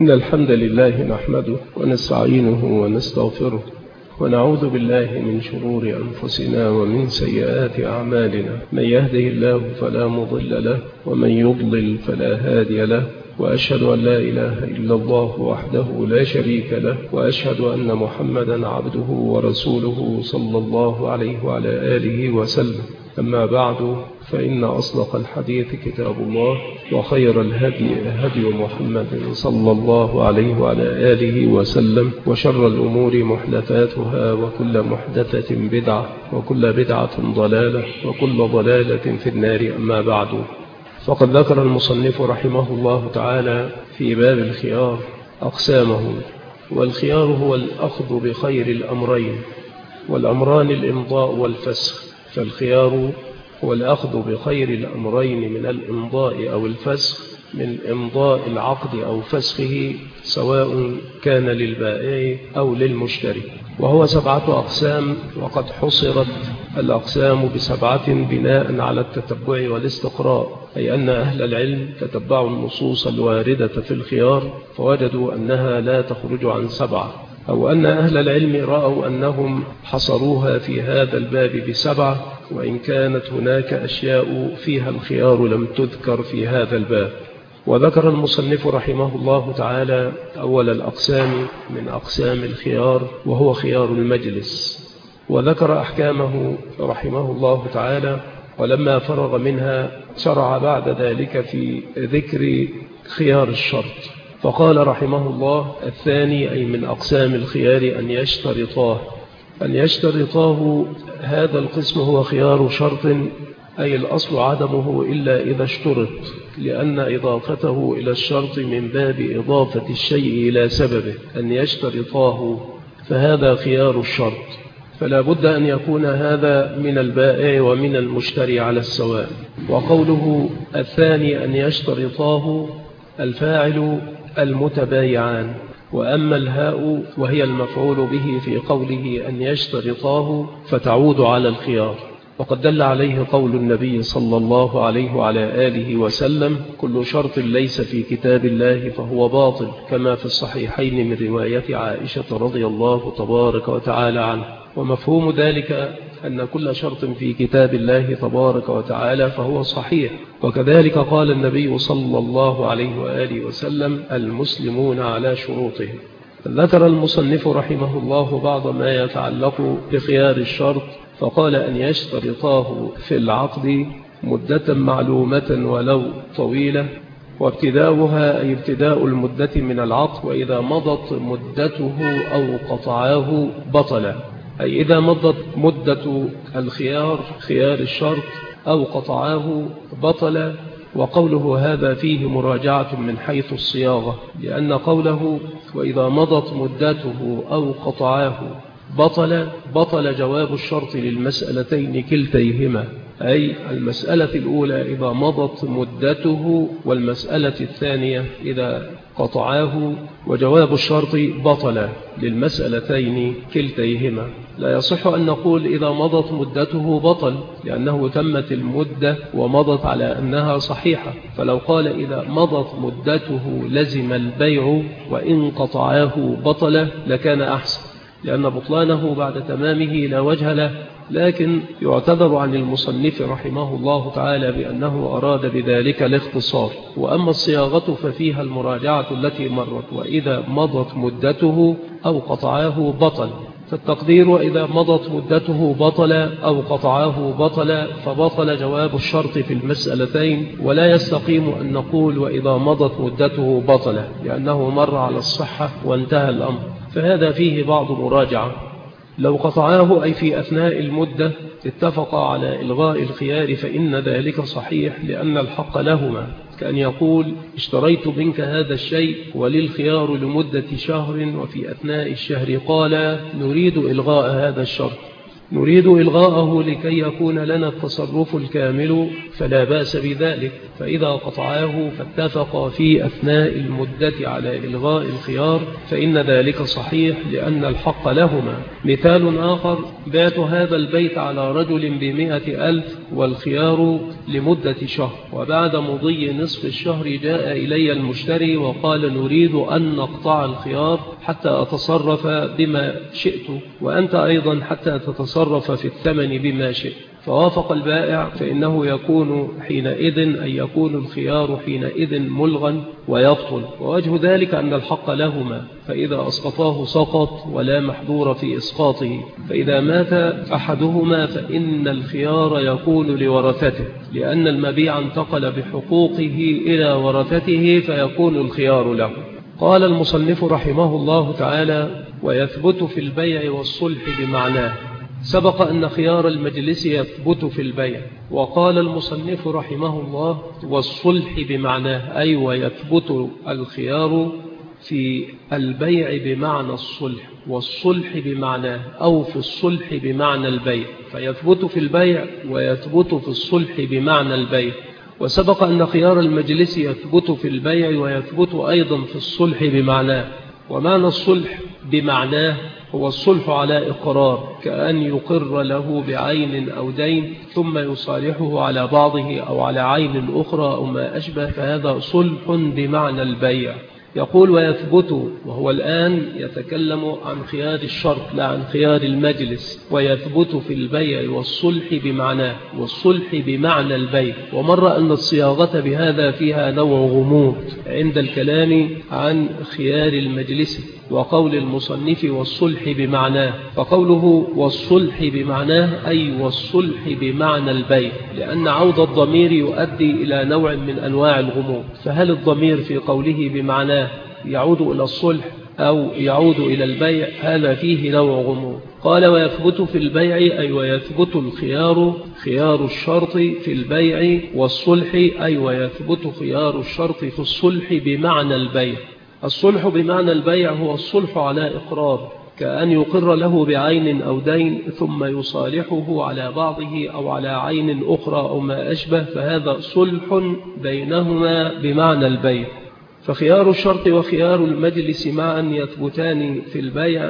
إن الحمد لله نحمده ونستعينه ونستغفره ونعوذ بالله من شرور أنفسنا ومن سيئات أعمالنا. من يهده الله فلا مضل له ومن يضلل فلا هادي له، وأشهد أن لا إله إلا الله وحده لا شريك له، وأشهد أن محمدا عبده ورسوله صلى الله عليه وعلى آله وسلم. أما بعد، فإن أصدق الحديث كتاب الله، وخير الهدي هدي محمد صلى الله عليه وعلى آله وسلم، وشر الأمور محدثاتها، وكل محدثة بدعة، وكل بدعة ضلالة، وكل ضلالة في النار. أما بعد، فقد ذكر المصنف رحمه الله تعالى في باب الخيار أقسامه، والخيار هو الأخذ بخير الأمرين، والأمران الإمضاء والفسخ. فالخيار هو الأخذ بخير الأمرين من الإمضاء أو الفسخ، من إمضاء العقد أو فسخه، سواء كان للبائع أو للمشتري. وهو 7 أقسام، وقد حصرت الأقسام ب7 بناء على التتبع والاستقراء، أي أن أهل العلم تتبعوا النصوص الواردة في الخيار فوجدوا أنها لا تخرج عن 7، أو أن أهل العلم رأوا أنهم حصروها في هذا الباب ب7، وإن كانت هناك أشياء فيها الخيار لم تذكر في هذا الباب. وذكر المصنف رحمه الله تعالى أول الأقسام من أقسام الخيار، وهو خيار المجلس، وذكر أحكامه رحمه الله تعالى. ولما فرغ منها شرع بعد ذلك في ذكر خيار الشرط، فقال رحمه الله: الثاني أي من أقسام الخيار أن يشترطاه. هذا القسم هو خيار شرط، أي الأصل عدمه إلا إذا اشترط، لأن إضافته إلى الشرط من باب إضافة الشيء إلى سببه. أن يشترطاه، فهذا خيار الشرط، فلا بد أن يكون هذا من البائع ومن المشتري على السواء. وقوله الثاني أن يشترطاه، الفاعل المتبايعان، وأما الهاء وهي المفعول به في قوله أن يشترطاه فتعود على الخيار. وقد دل عليه قول النبي صلى الله عليه وعلى آله وسلم: كل شرط ليس في كتاب الله فهو باطل، كما في الصحيحين من رواية عائشة رضي الله تبارك وتعالى عنها. ومفهوم ذلك أن كل شرط في كتاب الله تبارك وتعالى فهو صحيح. وكذلك قال النبي صلى الله عليه وآله وسلم: المسلمون على شروطهم. ذكر المصنف رحمه الله بعض ما يتعلق بخيار الشرط، فقال: أن يشترطاه في العقد مدة معلومة ولو طويلة، وابتداؤها أي ابتداء المدة من العقد، وإذا مضت مدته أو قطعاه بطل، أي إذا مضت مدة الخيار خيار الشرط أو قطعاه بطل. وقوله هذا فيه مراجعة من حيث الصياغة، لأن قوله وإذا مضت مدته أو قطعاه بطل جواب الشرط للمسألتين كلتيهما، أي المسألة الأولى إذا مضت مدته، والمسألة الثانية إذا قطعاه، وجواب الشرط بطل للمسألتين كلتيهما. لا يصح أن نقول إذا مضت مدته بطل، لأنه تمت المدة ومضت على أنها صحيحة. فلو قال إذا مضت مدته لزم البيع وإن قطعاه بطل لكان أحسن، لأن بطلانه بعد تمامه لا وجه له. لكن يعتذر عن المصنف رحمه الله تعالى بأنه أراد بذلك الاختصار. وأما الصياغة ففيها المراجعة التي مرت: وإذا مضت مدته أو قطعاه بطل. فالتقدير إذا مضت مدته بطل أو قطعاه بطل، فبطل جواب الشرط في المسألتين. ولا يستقيم أن نقول وإذا مضت مدته بطل، لأنه مر على الصحة وانتهى الأمر، فهذا فيه بعض مراجعة. لو قطعاه أي في أثناء المدة اتفق على إلغاء الخيار فإن ذلك صحيح، لأن الحق لهما، كأن يقول: اشتريت منك هذا الشيء وللخيار لمدة شهر، وفي أثناء الشهر قال: نريد إلغاء هذا الشرط، نريد إلغاءه لكي يكون لنا التصرف الكامل، فلا بأس بذلك. فإذا قطعاه فاتفق في أثناء المدة على إلغاء الخيار فإن ذلك صحيح، لأن الحق لهما. مثال آخر: بعت هذا البيت على رجل ب100,000 والخيار لمدة شهر، وبعد مضي نصف الشهر جاء إلي المشتري وقال نريد أن نقطع الخيار حتى أتصرف بما شئت، وأنت أيضا حتى تتصرف في الثمن بما شئت، فوافق البائع، فإنه يكون حينئذ أن يكون الخيار حينئذ ملغا ويبطل، ووجه ذلك أن الحق لهما، فإذا أسقطاه سقط ولا محظور في إسقاطه، فإذا مات أحدهما فإن الخيار يكون لورثته، لأن المبيع انتقل بحقوقه إلى ورثته فيكون الخيار له. قال المصنف رحمه الله تعالى: ويثبت في البيع والصلح بمعناه. سبق أن خيار المجلس يثبت في البيع، وقال المصنف رحمه الله: والصلح بمعناه، أي ويثبت الخيار في البيع بمعنى الصلح، والصلح بمعناه، أو في الصلح بمعنى البيع، فيثبت في البيع ويثبت في الصلح بمعنى البيع. وسبق أن خيار المجلس يثبت في البيع ويثبت أيضا في الصلح بمعناه. ومعنى الصلح بمعناه هو الصلح على إقرار، كأن يقر له بعين أو دين ثم يصالحه على بعضه أو على عين أخرى أو ما أشبه، فهذا صلح بمعنى البيع. يقول ويثبت، وهو الآن يتكلم عن خيار الشرط لا عن خيار المجلس. ويثبت في البيع والصلح بمعناه، والصلح بمعنى البيع. ومر أن الصياغة بهذا فيها نوع غموض عند الكلام عن خيار المجلس وقول المصنف والصلح بمعناه، فقوله والصلح بمعناه أي والصلح بمعنى البيع، لأن عود الضمير يؤدي إلى نوع من أنواع الغموض. فهل الضمير في قوله بمعناه يعود إلى الصلح أو يعود إلى البيع؟ هذا فيه نوع غموض. قال ويثبت في البيع أي ويثبت الخيار، خيار الشرط في البيع، والصلح أي ويثبت خيار الشرط في الصلح بمعنى البيع. الصلح بمعنى البيع هو الصلح على إقرار، كأن يقر له بعين أو دين ثم يصالحه على بعضه أو على عين أخرى أو ما أشبه، فهذا صلح بينهما بمعنى البيع. فخيار الشرط وخيار المجلس معا يثبتان في البيع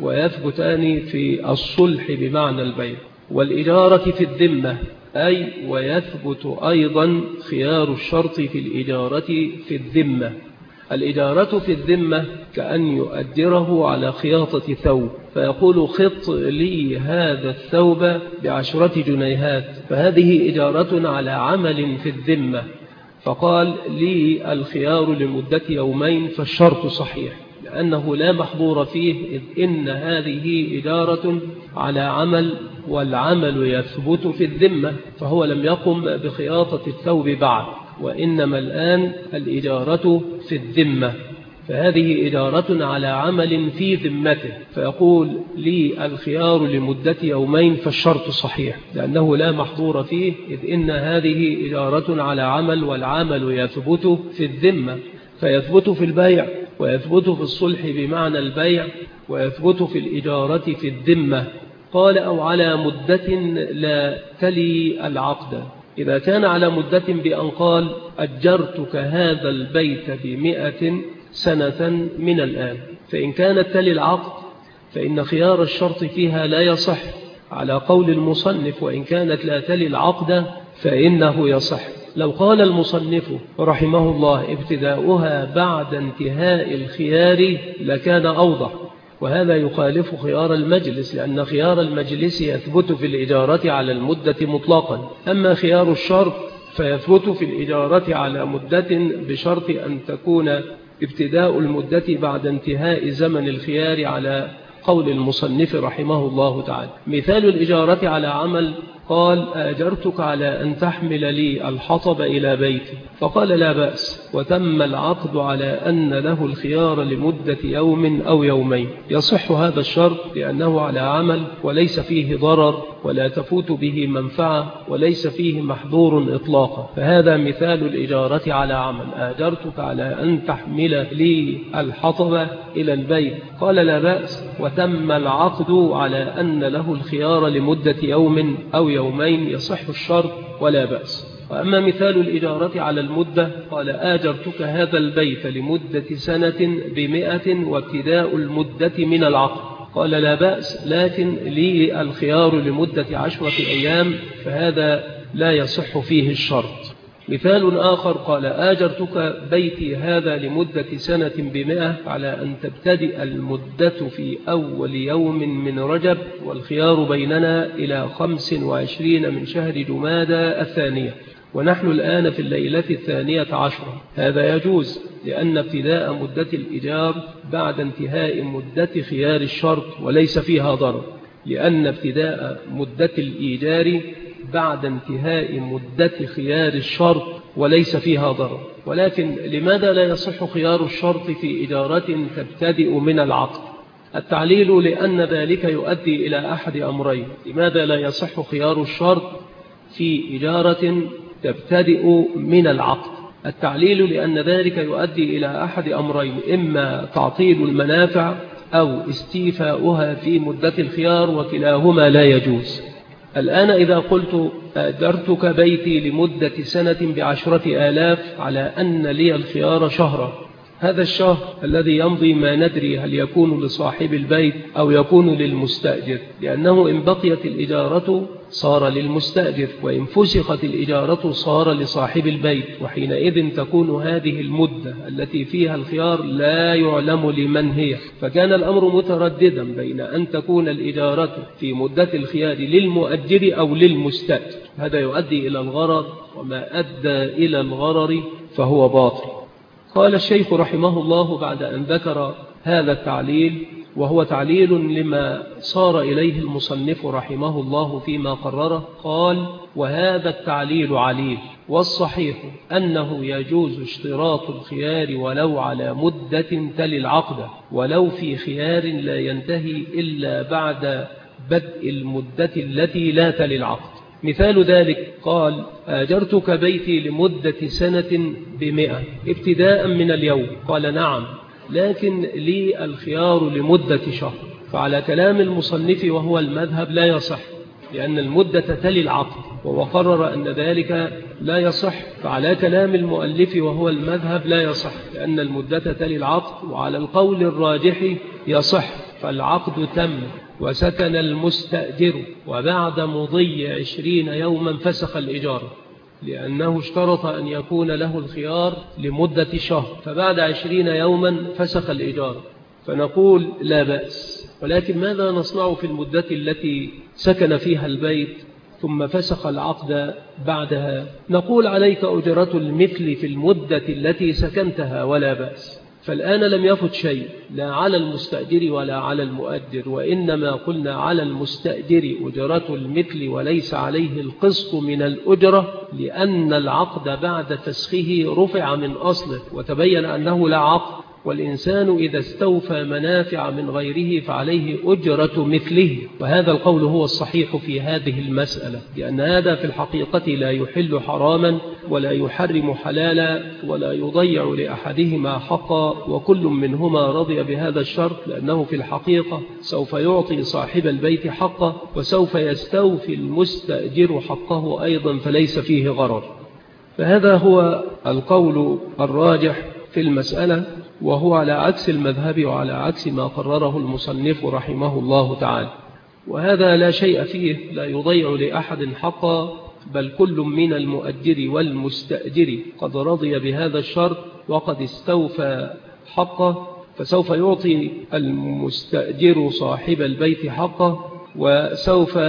ويثبتان في الصلح بمعنى البيع. والإجارة في الذمة أي ويثبت أيضا خيار الشرط في الإجارة في الذمة. الإجارة في الذمة كأن يؤجره على خياطة ثوب، فيقول خط لي هذا الثوب ب10 جنيهات، فهذه إجارة على عمل في الذمة، فقال لي الخيار لمدة يومين، فالشرط صحيح لأنه لا محظور فيه، إذ إن هذه إجارة على عمل، والعمل يثبت في الذمة، فهو لم يقم بخياطة الثوب بعد، وإنما الآن الإجارة في الذمة، فهذه إجارة على عمل في ذمته، فيقول لي الخيار لمدة يومين، فالشرط صحيح لأنه لا محظور فيه، إذ إن هذه إجارة على عمل، والعمل يثبت في الذمة، فيثبت في البيع ويثبت في الصلح بمعنى البيع ويثبت في الإجارة في الذمة. قال أو على مدة لا تلي العقد. إذا كان على مدة بأن قال أجرتك هذا البيت ب100 سنة من الآن، فإن كانت تلي العقد فإن خيار الشرط فيها لا يصح على قول المصنف، وإن كانت لا تلي العقد فإنه يصح. لو قال المصنف رحمه الله ابتداؤها بعد انتهاء الخيار لكان أوضح، وهذا يخالف خيار المجلس، لأن خيار المجلس يثبت في الإجارة على المدة مطلقا، أما خيار الشرط فيثبت في الإجارة على مدة بشرط أن تكون ابتداء المدة بعد انتهاء زمن الخيار على قول المصنف رحمه الله تعالى. مثال الإجارة على عمل قال أجرتك على أن تحمل لي الحطب إلى بيتي، فقال لا بأس، وتم العقد على أن له الخيار لمدة يوم أو يومين، يصح هذا الشرط لأنه على عمل وليس فيه ضرر ولا تفوت به منفعة وليس فيه محظور إطلاقا، فهذا مثال الإجارة على عمل. أجرتك على أن تحمل لي الحطب إلى البيت، قال لا بأس، وتم العقد على أن له الخيار لمدة يوم أو يومين، يصح الشرط ولا بأس. وأما مثال الإجارة على المدة قال آجرتك هذا البيت لمدة سنة ب100 وابتداء المدة من العقد، قال لا بأس، لكن لي الخيار لمدة 10 أيام، فهذا لا يصح فيه الشرط. مثال آخر قال: آجرتك بيتي هذا لمدة 100 ب100 على أن تبتدئ المدة في أول يوم من رجب، والخيار بيننا إلى 25 من شهر جمادى الثانية، ونحن الآن في الليلة 12. هذا يجوز لأن ابتداء مدة الإيجار بعد انتهاء مدة خيار الشرط وليس فيها ضرر، لأن ابتداء مدة الإيجار بعد انتهاء مدة خيار الشرط وليس فيها ضرر. ولكن لماذا لا يصح خيار الشرط في إجارة تبتدئ من العقد؟ التعليل: لأن ذلك يؤدي إلى أحد أمرين. لماذا لا يصح خيار الشرط في إجارة تبتدئ من العقد؟ التعليل: لأن ذلك يؤدي إلى أحد أمرين: إما تعطيل المنافع أو استيفاؤها في مدة الخيار، وكلاهما لا يجوز. الآن إذا قلت: أجرتك بيتي لمدة 1 ب10,000 على أن لي الخيار شهرا، هذا الشهر الذي يمضي ما ندري هل يكون لصاحب البيت أو يكون للمستأجر، لأنه إن بقيت الإجارة صار للمستأجر، وإن فسخت الإجارة صار لصاحب البيت، وحينئذ تكون هذه المدة التي فيها الخيار لا يعلم لمن هي. فكان الأمر مترددا بين أن تكون الإجارة في مدة الخيار للمؤجر أو للمستأجر. هذا يؤدي إلى الغرر، وما أدى إلى الغرر فهو باطل. قال الشيخ رحمه الله بعد أن ذكر هذا التعليل، وهو تعليل لما صار إليه المصنف رحمه الله فيما قرره، قال: وهذا التعليل عليل، والصحيح أنه يجوز اشتراط الخيار ولو على مدة تلي العقد، ولو في خيار لا ينتهي إلا بعد بدء المدة التي لا تلي العقد. مثال ذلك قال: آجرتك بيتي لمدة 1 ب100 ابتداء من اليوم. قال: نعم، لكن لي الخيار لمدة شهر. فعلى كلام المصنف وهو المذهب لا يصح، لأن المدة تلي العقد، وهو قرر أن ذلك لا يصح. فعلى كلام المؤلف وهو المذهب لا يصح، لأن المدة تلي العقد. وعلى القول الراجح يصح، فالعقد تم وسكن المستأجر، وبعد مضي 20 يوما فسخ الإجارة، لأنه اشترط أن يكون له الخيار لمدة شهر، فبعد 20 يوما فسخ الإجارة. فنقول لا بأس. ولكن ماذا نصنع في المدة التي سكن فيها البيت ثم فسخ العقد بعدها؟ نقول: عليك أجرة المثل في المدة التي سكنتها ولا بأس. فالآن لم يفت شيء لا على المستأجر ولا على المؤجر، وإنما قلنا على المستأجر أجرة المثل وليس عليه القسط من الأجرة، لأن العقد بعد فسخه رفع من أصله وتبين أنه لا عقد. والإنسان إذا استوفى منافع من غيره فعليه أجرة مثله، وهذا القول هو الصحيح في هذه المسألة، لأن هذا في الحقيقة لا يحل حراما ولا يحرم حلالا ولا يضيع لأحدهما حقا، وكل منهما رضي بهذا الشرط، لأنه في الحقيقة سوف يعطي صاحب البيت حقه، وسوف يستوفي المستأجر حقه أيضا، فليس فيه غرر. فهذا هو القول الراجح في المسألة، وهو على عكس المذهب وعلى عكس ما قرره المصنف رحمه الله تعالى. وهذا لا شيء فيه، لا يضيع لأحد حقا، بل كل من المؤجر والمستأجر قد رضي بهذا الشرط وقد استوفى حقه، فسوف يعطي المستأجر صاحب البيت حقه، وسوف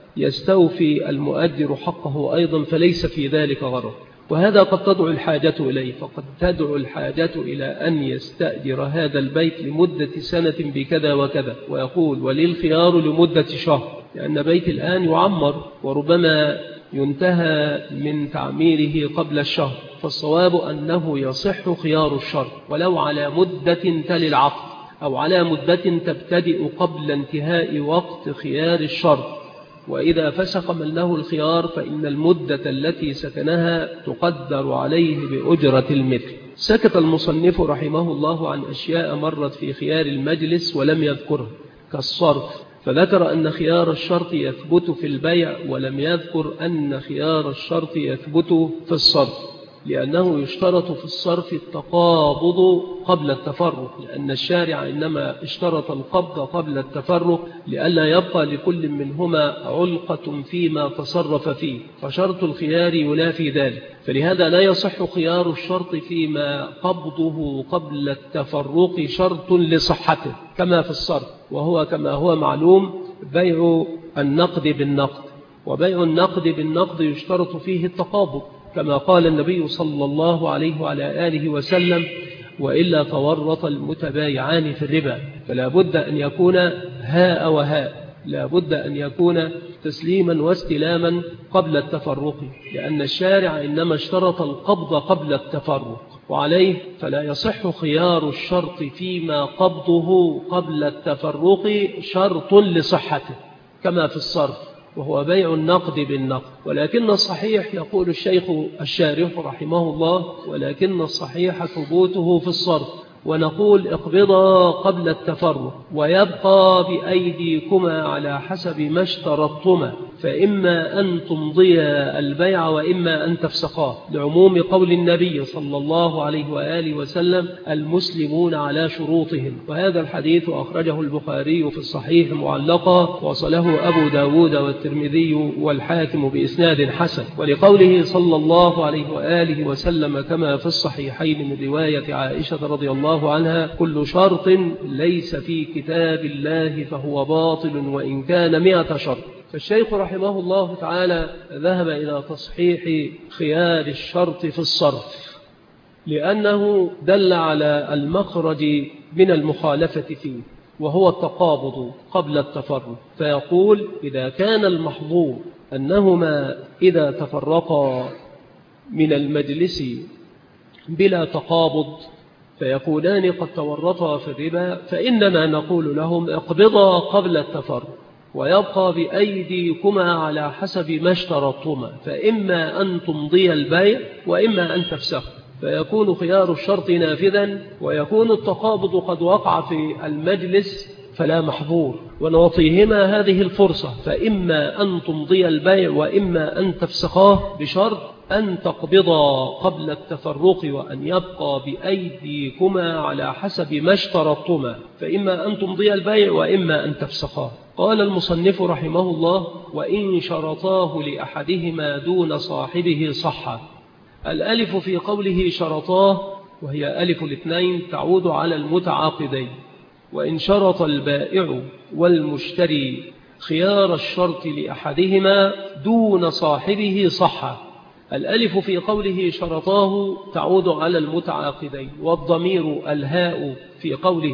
يستوفي المؤجر حقه أيضا، فليس في ذلك غرض. وهذا قد تدعو الحاجة إليه، فقد تدعو الحاجة إلى أن يستأجر هذا البيت لمدة 1 بكذا وكذا، ويقول: وللخيار لمدة شهر، لأن بيت الآن يعمر وربما ينتهى من تعميره قبل الشهر. فالصواب أنه يصح خيار الشرط ولو على مدة تلي العقد، أو على مدة تبتدئ قبل انتهاء وقت خيار الشرط. وإذا فسخ من له الخيار فإن المدة التي سكنها تقدر عليه بأجرة المثل. سكت المصنف رحمه الله عن أشياء مرت في خيار المجلس ولم يذكرها، كالصرف، فذكر أن خيار الشرط يثبت في البيع، ولم يذكر أن خيار الشرط يثبت في الصرف. لأنه يشترط في الصرف التقابض قبل التفرق، لأن الشارع إنما اشترط القبض قبل التفرق لئلا يبقى لكل منهما علقة فيما تصرف فيه، فشرط الخيار ينافي ذلك. فلهذا لا يصح خيار الشرط فيما قبضه قبل التفرق شرط لصحته كما في الصرف، وهو كما هو معلوم بيع النقد بالنقد، وبيع النقد بالنقد يشترط فيه التقابض كما قال النبي صلى الله عليه وعلى آله وسلم: وإلا تورط المتبايعان في الربا. فلا بد أن يكون هاء وهاء، لا بد أن يكون تسليما واستلاما قبل التفرق، لأن الشارع إنما اشترط القبض قبل التفرق، وعليه فلا يصح خيار الشرط فيما قبضه قبل التفرق شرط لصحته كما في الصرف، وهو بيع النقد بالنقد. ولكن الصحيح، يقول الشيخ الشارح رحمه الله، ولكن الصحيح ثبوته في الصرف، ونقول اقبضا قبل التفرق ويبقى بأيديكما على حسب ما اشترطتما، فإما أن تمضيا البيع وإما أن تفسقاه، لعموم قول النبي صلى الله عليه وآله وسلم: المسلمون على شروطهم. وهذا الحديث أخرجه البخاري في الصحيح معلقا، وصله أبو داود والترمذي والحاكم بإسناد حسن. ولقوله صلى الله عليه وآله وسلم كما في الصحيحين من رواية عائشة رضي الله عنها: كل شرط ليس في كتاب الله فهو باطل وإن كان 100 شرط. فالشيخ رحمه الله تعالى ذهب إلى تصحيح خيار الشرط في الصرف، لأنه دل على المخرج من المخالفة فيه، وهو التقابض قبل التفرق. فيقول: إذا كان المحظور أنهما إذا تفرقا من المجلس بلا تقابض فيكونان قد تورطا في الربا، فإننا نقول لهم: اقبضا قبل التفرق ويبقى بأيديكما على حسب ما اشترطتما، فإما أن تمضي البيع وإما أن تفسخ، فيكون خيار الشرط نافذا، ويكون التقابض قد وقع في المجلس فلا محظور، ونعطيهما هذه الفرصة، فإما أن تمضي البيع وإما أن تفسخاه، بشرط أن تقبضا قبل التفرق وأن يبقى بأيديكما على حسب ما اشترطتما، فإما أن تمضي البيع وإما أن تفسخاه. قال المصنف رحمه الله: وإن شرطاه لأحدهما دون صاحبه صح. الألف في قوله شرطاه، وهي ألف الاثنين، تعود على المتعاقدين. وإن شرط البائع والمشتري خيار الشرط لأحدهما دون صاحبه صح. الألف في قوله شرطاه تعود على المتعاقدين، والضمير الهاء في قوله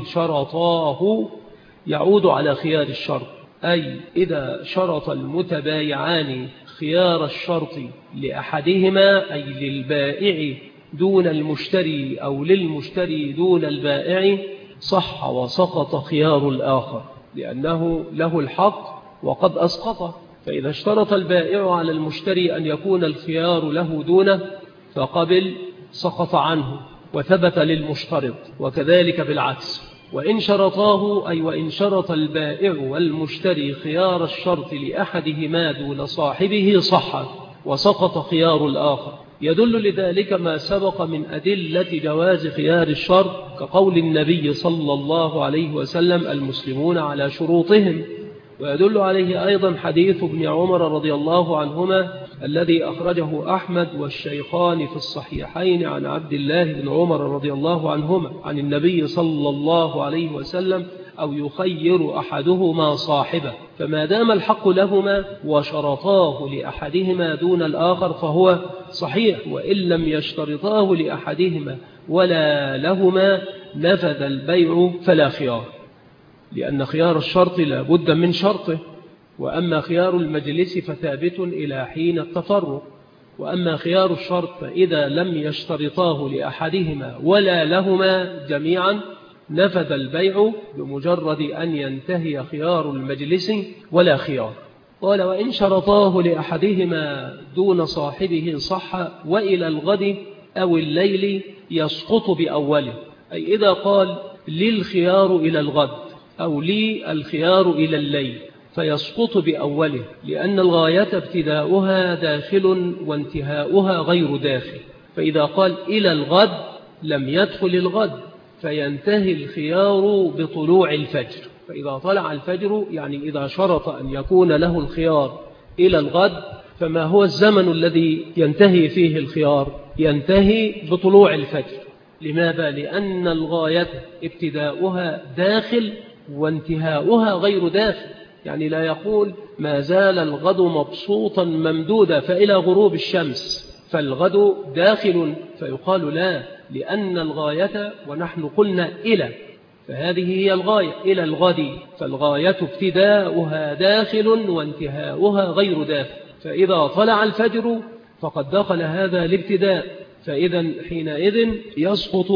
شرطاه يعود على خيار الشرط، أي إذا شرط المتبايعان خيار الشرط لأحدهما، أي للبائع دون المشتري أو للمشتري دون البائع، صح وسقط خيار الآخر، لأنه له الحق وقد أسقطه. فإذا اشترط البائع على المشتري أن يكون الخيار له دونه فقبل، سقط عنه وثبت للمشترط، وكذلك بالعكس. وإن شرطاه، أي وإن شرط البائع والمشتري خيار الشرط لأحدهما دون صاحبه صح وسقط خيار الآخر. يدل لذلك ما سبق من أدلة جواز خيار الشرط، كقول النبي صلى الله عليه وسلم: المسلمون على شروطهم. ويدل عليه أيضا حديث ابن عمر رضي الله عنهما الذي أخرجه أحمد والشيخان في الصحيحين عن عبد الله بن عمر رضي الله عنهما عن النبي صلى الله عليه وسلم: أو يخير أحدهما صاحبه، فما دام الحق لهما وشرطاه لأحدهما دون الآخر فهو صحيح، وإن لم يشترطاه لأحدهما ولا لهما نفذ البيع فلا خيار، لأن خيار الشرط لا بد من شرطه، وأما خيار المجلس فثابت إلى حين التفرق. وأما خيار الشرط فإذا لم يشترطاه لأحدهما ولا لهما جميعا نفذ البيع بمجرد أن ينتهي خيار المجلس ولا خيار. قال: وإن شرطاه لأحدهما دون صاحبه صح، وإلى الغد أو الليل يسقط بأوله، أي إذا قال لي الخيار إلى الغد أو لي الخيار إلى الليل فيسقط بأوله، لأن الغاية ابتداؤها داخل وانتهاؤها غير داخل، فإذا قال إلى الغد لم يدخل الغد، فينتهي الخيار بطلوع الفجر. فإذا طلع الفجر يعني إذا شرط أن يكون له الخيار إلى الغد، فما هو الزمن الذي ينتهي فيه الخيار؟ ينتهي بطلوع الفجر. لماذا؟ لأن الغاية ابتداؤها داخل وانتهاؤها غير داخل. يعني لا يقول ما زال الغد مبسوطا ممدودا فإلى غروب الشمس فالغد داخل، فيقال لا، لأن الغاية ونحن قلنا إلى، فهذه هي الغاية إلى الغد، فالغاية ابتداؤها داخل وانتهاؤها غير داخل. فإذا طلع الفجر فقد دخل هذا الابتداء، فإذا حينئذ يسقط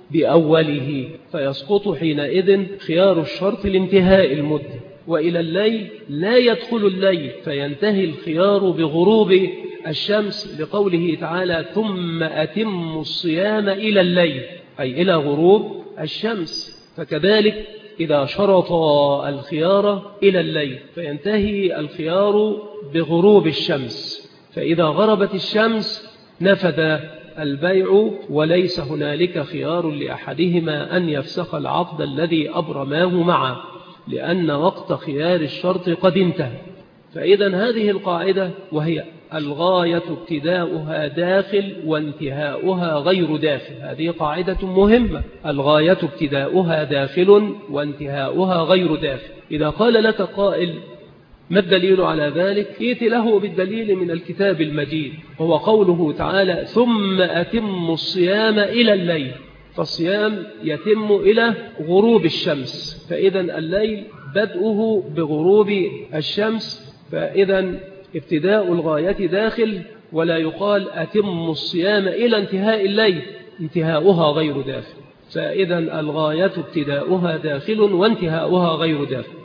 بأوله، فيسقط حينئذ خيار الشرط لانتهاء المدة. وإلى الليل لا يدخل الليل، فينتهي الخيار بغروب الشمس، لقوله تعالى ثم أتموا الصيام إلى الليل، أي إلى غروب الشمس. فكذلك إذا شرط الخيار إلى الليل فينتهي الخيار بغروب الشمس، فإذا غربت الشمس نفذ البيع وليس هنالك خيار لأحدهما أن يفسخ العقد الذي أبرماه معه، لأن وقت خيار الشرط قد انتهى. فإذا هذه القاعدة وهي الغاية ابتداؤها داخل وانتهاؤها غير داخل، هذه قاعدة مهمة، الغاية ابتداؤها داخل وانتهاؤها غير داخل. إذا قال لك قائل ما الدليل على ذلك؟ ائت له بالدليل من الكتاب المجيد، وهو قوله تعالى ثم أتموا الصيام إلى الليل، فالصيام يتم إلى غروب الشمس، فإذا الليل بدءه بغروب الشمس، فإذا ابتداء الغاية داخل، ولا يقال أتموا الصيام إلى انتهاء الليل، انتهاؤها غير داخل. فإذا الغاية ابتداؤها داخل وانتهاؤها غير داخل.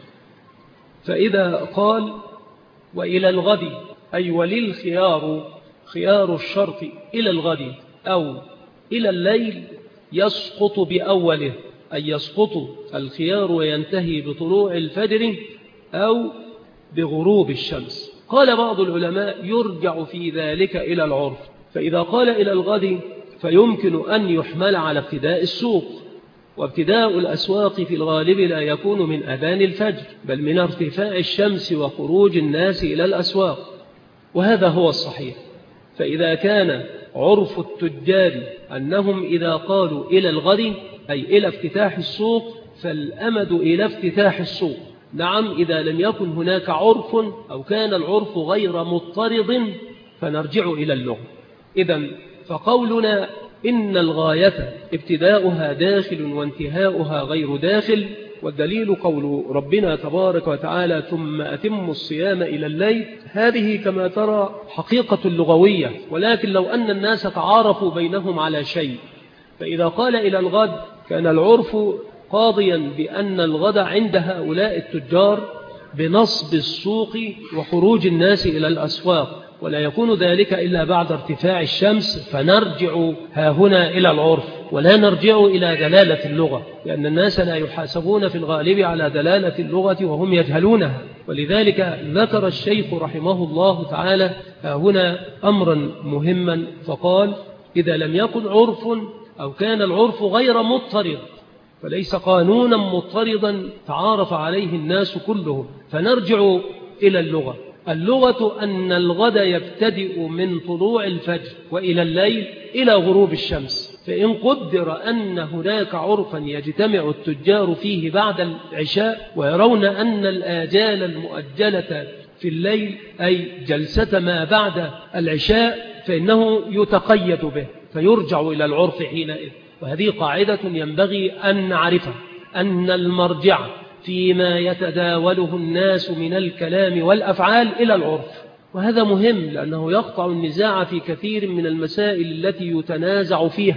فإذا قال وإلى الغد أي وللخيار خيار الشرط إلى الغد أو إلى الليل يسقط بأوله، أي يسقط الخيار وينتهي بطلوع الفجر أو بغروب الشمس. قال بعض العلماء يرجع في ذلك إلى العرف، فإذا قال إلى الغد فيمكن أن يحمل على ابتداء السوق، وابتداء الأسواق في الغالب لا يكون من أذان الفجر بل من ارتفاع الشمس وخروج الناس إلى الأسواق، وهذا هو الصحيح. فإذا كان عرف التجار أنهم إذا قالوا إلى الغد أي إلى افتتاح السوق فالأمد إلى افتتاح السوق. نعم، إذا لم يكن هناك عرف أو كان العرف غير مضطرد فنرجع إلى اللغة. إذن فقولنا إن الغاية ابتداؤها داخل وانتهاؤها غير داخل، والدليل قول ربنا تبارك وتعالى ثم أتموا الصيام إلى الليل، هذه كما ترى حقيقة لغوية، ولكن لو أن الناس تعارفوا بينهم على شيء، فإذا قال إلى الغد كان العرف قاضيا بأن الغد عند هؤلاء التجار بنصب السوق وخروج الناس إلى الأسواق، ولا يكون ذلك إلا بعد ارتفاع الشمس، فنرجع هنا إلى العرف ولا نرجع إلى دلالة اللغة، لأن الناس لا يحاسبون في الغالب على دلالة اللغة وهم يجهلونها. ولذلك ذكر الشيخ رحمه الله تعالى هنا أمرا مهما، فقال إذا لم يكن عرف أو كان العرف غير مضطرد فليس قانونا مضطردا تعارف عليه الناس كلهم، فنرجع إلى اللغة. اللغة أن الغد يبتدئ من طلوع الفجر وإلى الليل إلى غروب الشمس، فإن قدر أن هناك عرفا يجتمع التجار فيه بعد العشاء ويرون أن الآجال المؤجلة في الليل أي جلسة ما بعد العشاء فإنه يتقيد به فيرجع إلى العرف حينئذ. وهذه قاعدة ينبغي أن نعرفها، أن المرجع فيما يتداوله الناس من الكلام والأفعال إلى العرف، وهذا مهم لأنه يقطع النزاع في كثير من المسائل التي يتنازع فيها،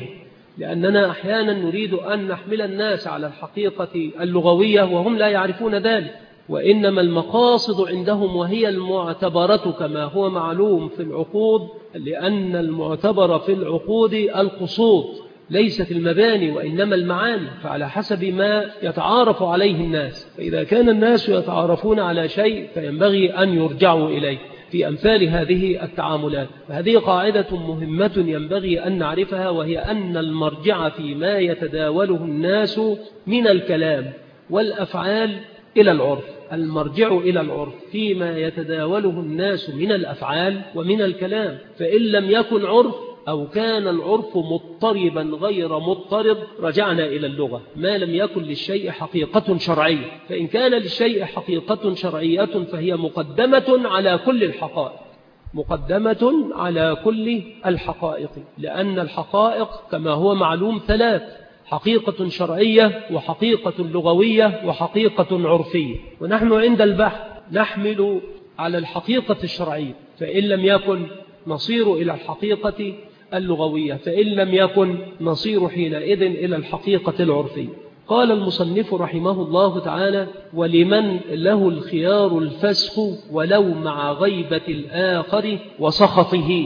لأننا أحيانا نريد أن نحمل الناس على الحقيقة اللغوية وهم لا يعرفون ذلك، وإنما المقاصد عندهم وهي المعتبرة كما هو معلوم في العقود، لأن المعتبر في العقود القصود ليست المباني وإنما المعاني، فعلى حسب ما يتعارف عليه الناس، فإذا كان الناس يتعارفون على شيء فينبغي أن يرجعوا إليه. في أمثال هذه التعاملات. فهذه قاعدة مهمة ينبغي أن نعرفها، وهي أن المرجع فيما يتداوله الناس من الكلام والأفعال إلى العرف. المرجع إلى العرف فيما يتداوله الناس من الأفعال ومن الكلام، فإن لم يكن عرف أو كان العرف مضطربا غير مضطرب رجعنا إلى اللغة، ما لم يكن للشيء حقيقة شرعية. فإن كان للشيء حقيقة شرعية فهي مقدمة على كل الحقائق، مقدمة على كل الحقائق، لأن الحقائق كما هو معلوم ثلاث: حقيقة شرعية وحقيقة لغوية وحقيقة عرفية. ونحن عند البحث نحمل على الحقيقة الشرعية، فإن لم يكن نصير إلى الحقيقة اللغوية، فإن لم يكن نصير حينئذ إلى الحقيقة العرفية. قال المصنف رحمه الله تعالى: ولمن له الخيار الفسخ ولو مع غيبة الآخر وسخطه.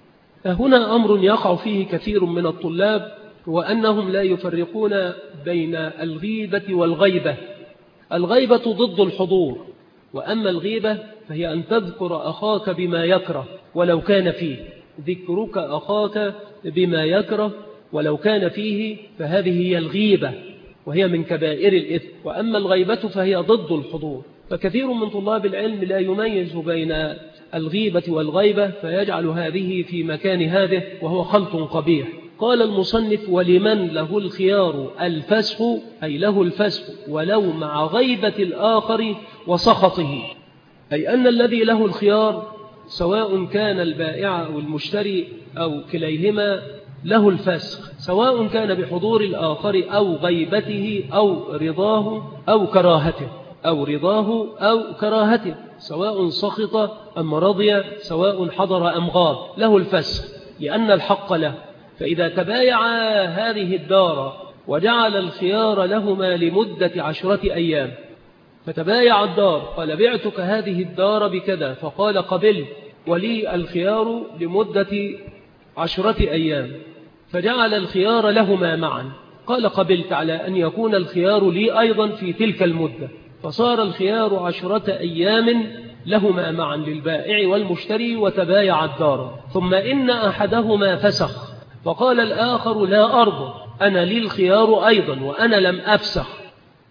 هنا أمر يقع فيه كثير من الطلاب، وأنهم لا يفرقون بين الغيبة والغيبة. الغيبة ضد الحضور، وأما الغيبة فهي أن تذكر أخاك بما يكره ولو كان فيه. ذكرك أخاك بما يكره ولو كان فيه فهذه هي الغيبة، وهي من كبائر الإثم. وأما الغيبة فهي ضد الحضور، فكثير من طلاب العلم لا يميز بين الغيبة والغيبة، فيجعل هذه في مكان هذه، وهو خلط قبيح. قال المصنف: ولمن له الخيار الفسخ، أي له الفسخ ولو مع غيبة الآخر وسخطه، أي أن الذي له الخيار سواء كان البائع أو المشتري أو كليهما له الفسخ، سواء كان بحضور الآخر أو غيبته أو رضاه أو كراهته، أو رضاه أو كراهته، سواء سخط أم رضي، سواء حضر أم غاب، له الفسخ لأن الحق له. فإذا تبايعا هذه الدار وجعل الخيار لهما لمدة 10 أيام، فتبايع الدار، قال: بعتك هذه الدار بكذا، فقال: قبل ولي الخيار لمدة 10 أيام، فجعل الخيار لهما معا، قال: قبلت على أن يكون الخيار لي أيضا في تلك المدة، فصار الخيار 10 أيام لهما معا للبائع والمشتري، وتبايع الدار. ثم إن أحدهما فسخ، فقال الآخر: لا أرضى، أنا لي الخيار أيضا وأنا لم أفسخ،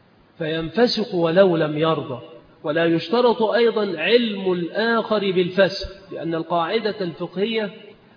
فينفسخ ولو لم يرضى. ولا يشترط أيضا علم الآخر بالفسخ، لأن القاعدة الفقهية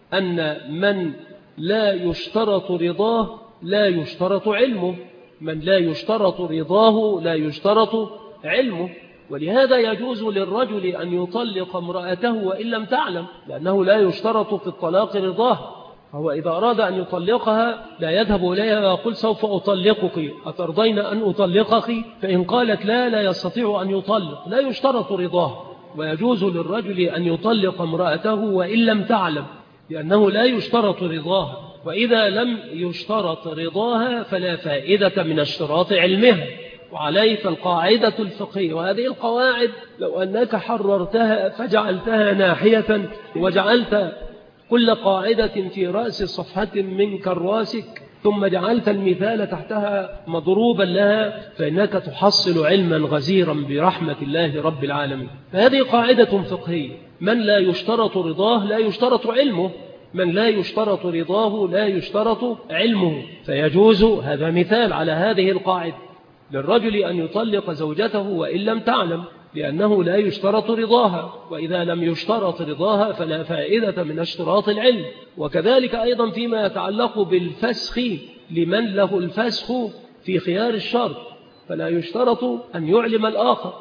أن من لا يشترط رضاه لا يشترط علمه، من لا يشترط رضاه لا يشترط علمه. ولهذا يجوز للرجل أن يطلق امرأته وإن لم تعلم، لأنه لا يشترط في الطلاق رضاه. هو إذا أراد أن يطلقها لا يذهب إليها ويقول: سوف أطلقك، أترضين أن أطلقك؟ فإن قالت لا، لا يستطيع أن يطلق، لا يشترط رضاه. ويجوز للرجل أن يطلق امرأته وإن لم تعلم، لأنه لا يشترط رضاها. وإذا لم يشترط رضاها فلا فائدة من اشتراط علمها، وعليك القاعدة الفقهية. وهذه القواعد لو أنك حررتها فجعلتها ناحية، وجعلت كل قاعدة في رأس صفحة من كراسك، ثم جعلت المثال تحتها مضروبا لها، فإنك تحصل علما غزيرا برحمة الله رب العالمين. فهذه قاعدة فقهية: من لا يشترط رضاه لا يشترط علمه، من لا يشترط رضاه لا يشترط علمه. فيجوز، هذا مثال على هذه القاعدة، للرجل أن يطلق زوجته وإن لم تعلم، لأنه لا يشترط رضاها، وإذا لم يشترط رضاها فلا فائدة من اشتراط العلم. وكذلك أيضا فيما يتعلق بالفسخ، لمن له الفسخ في خيار الشرط، فلا يشترط أن يعلم الآخر،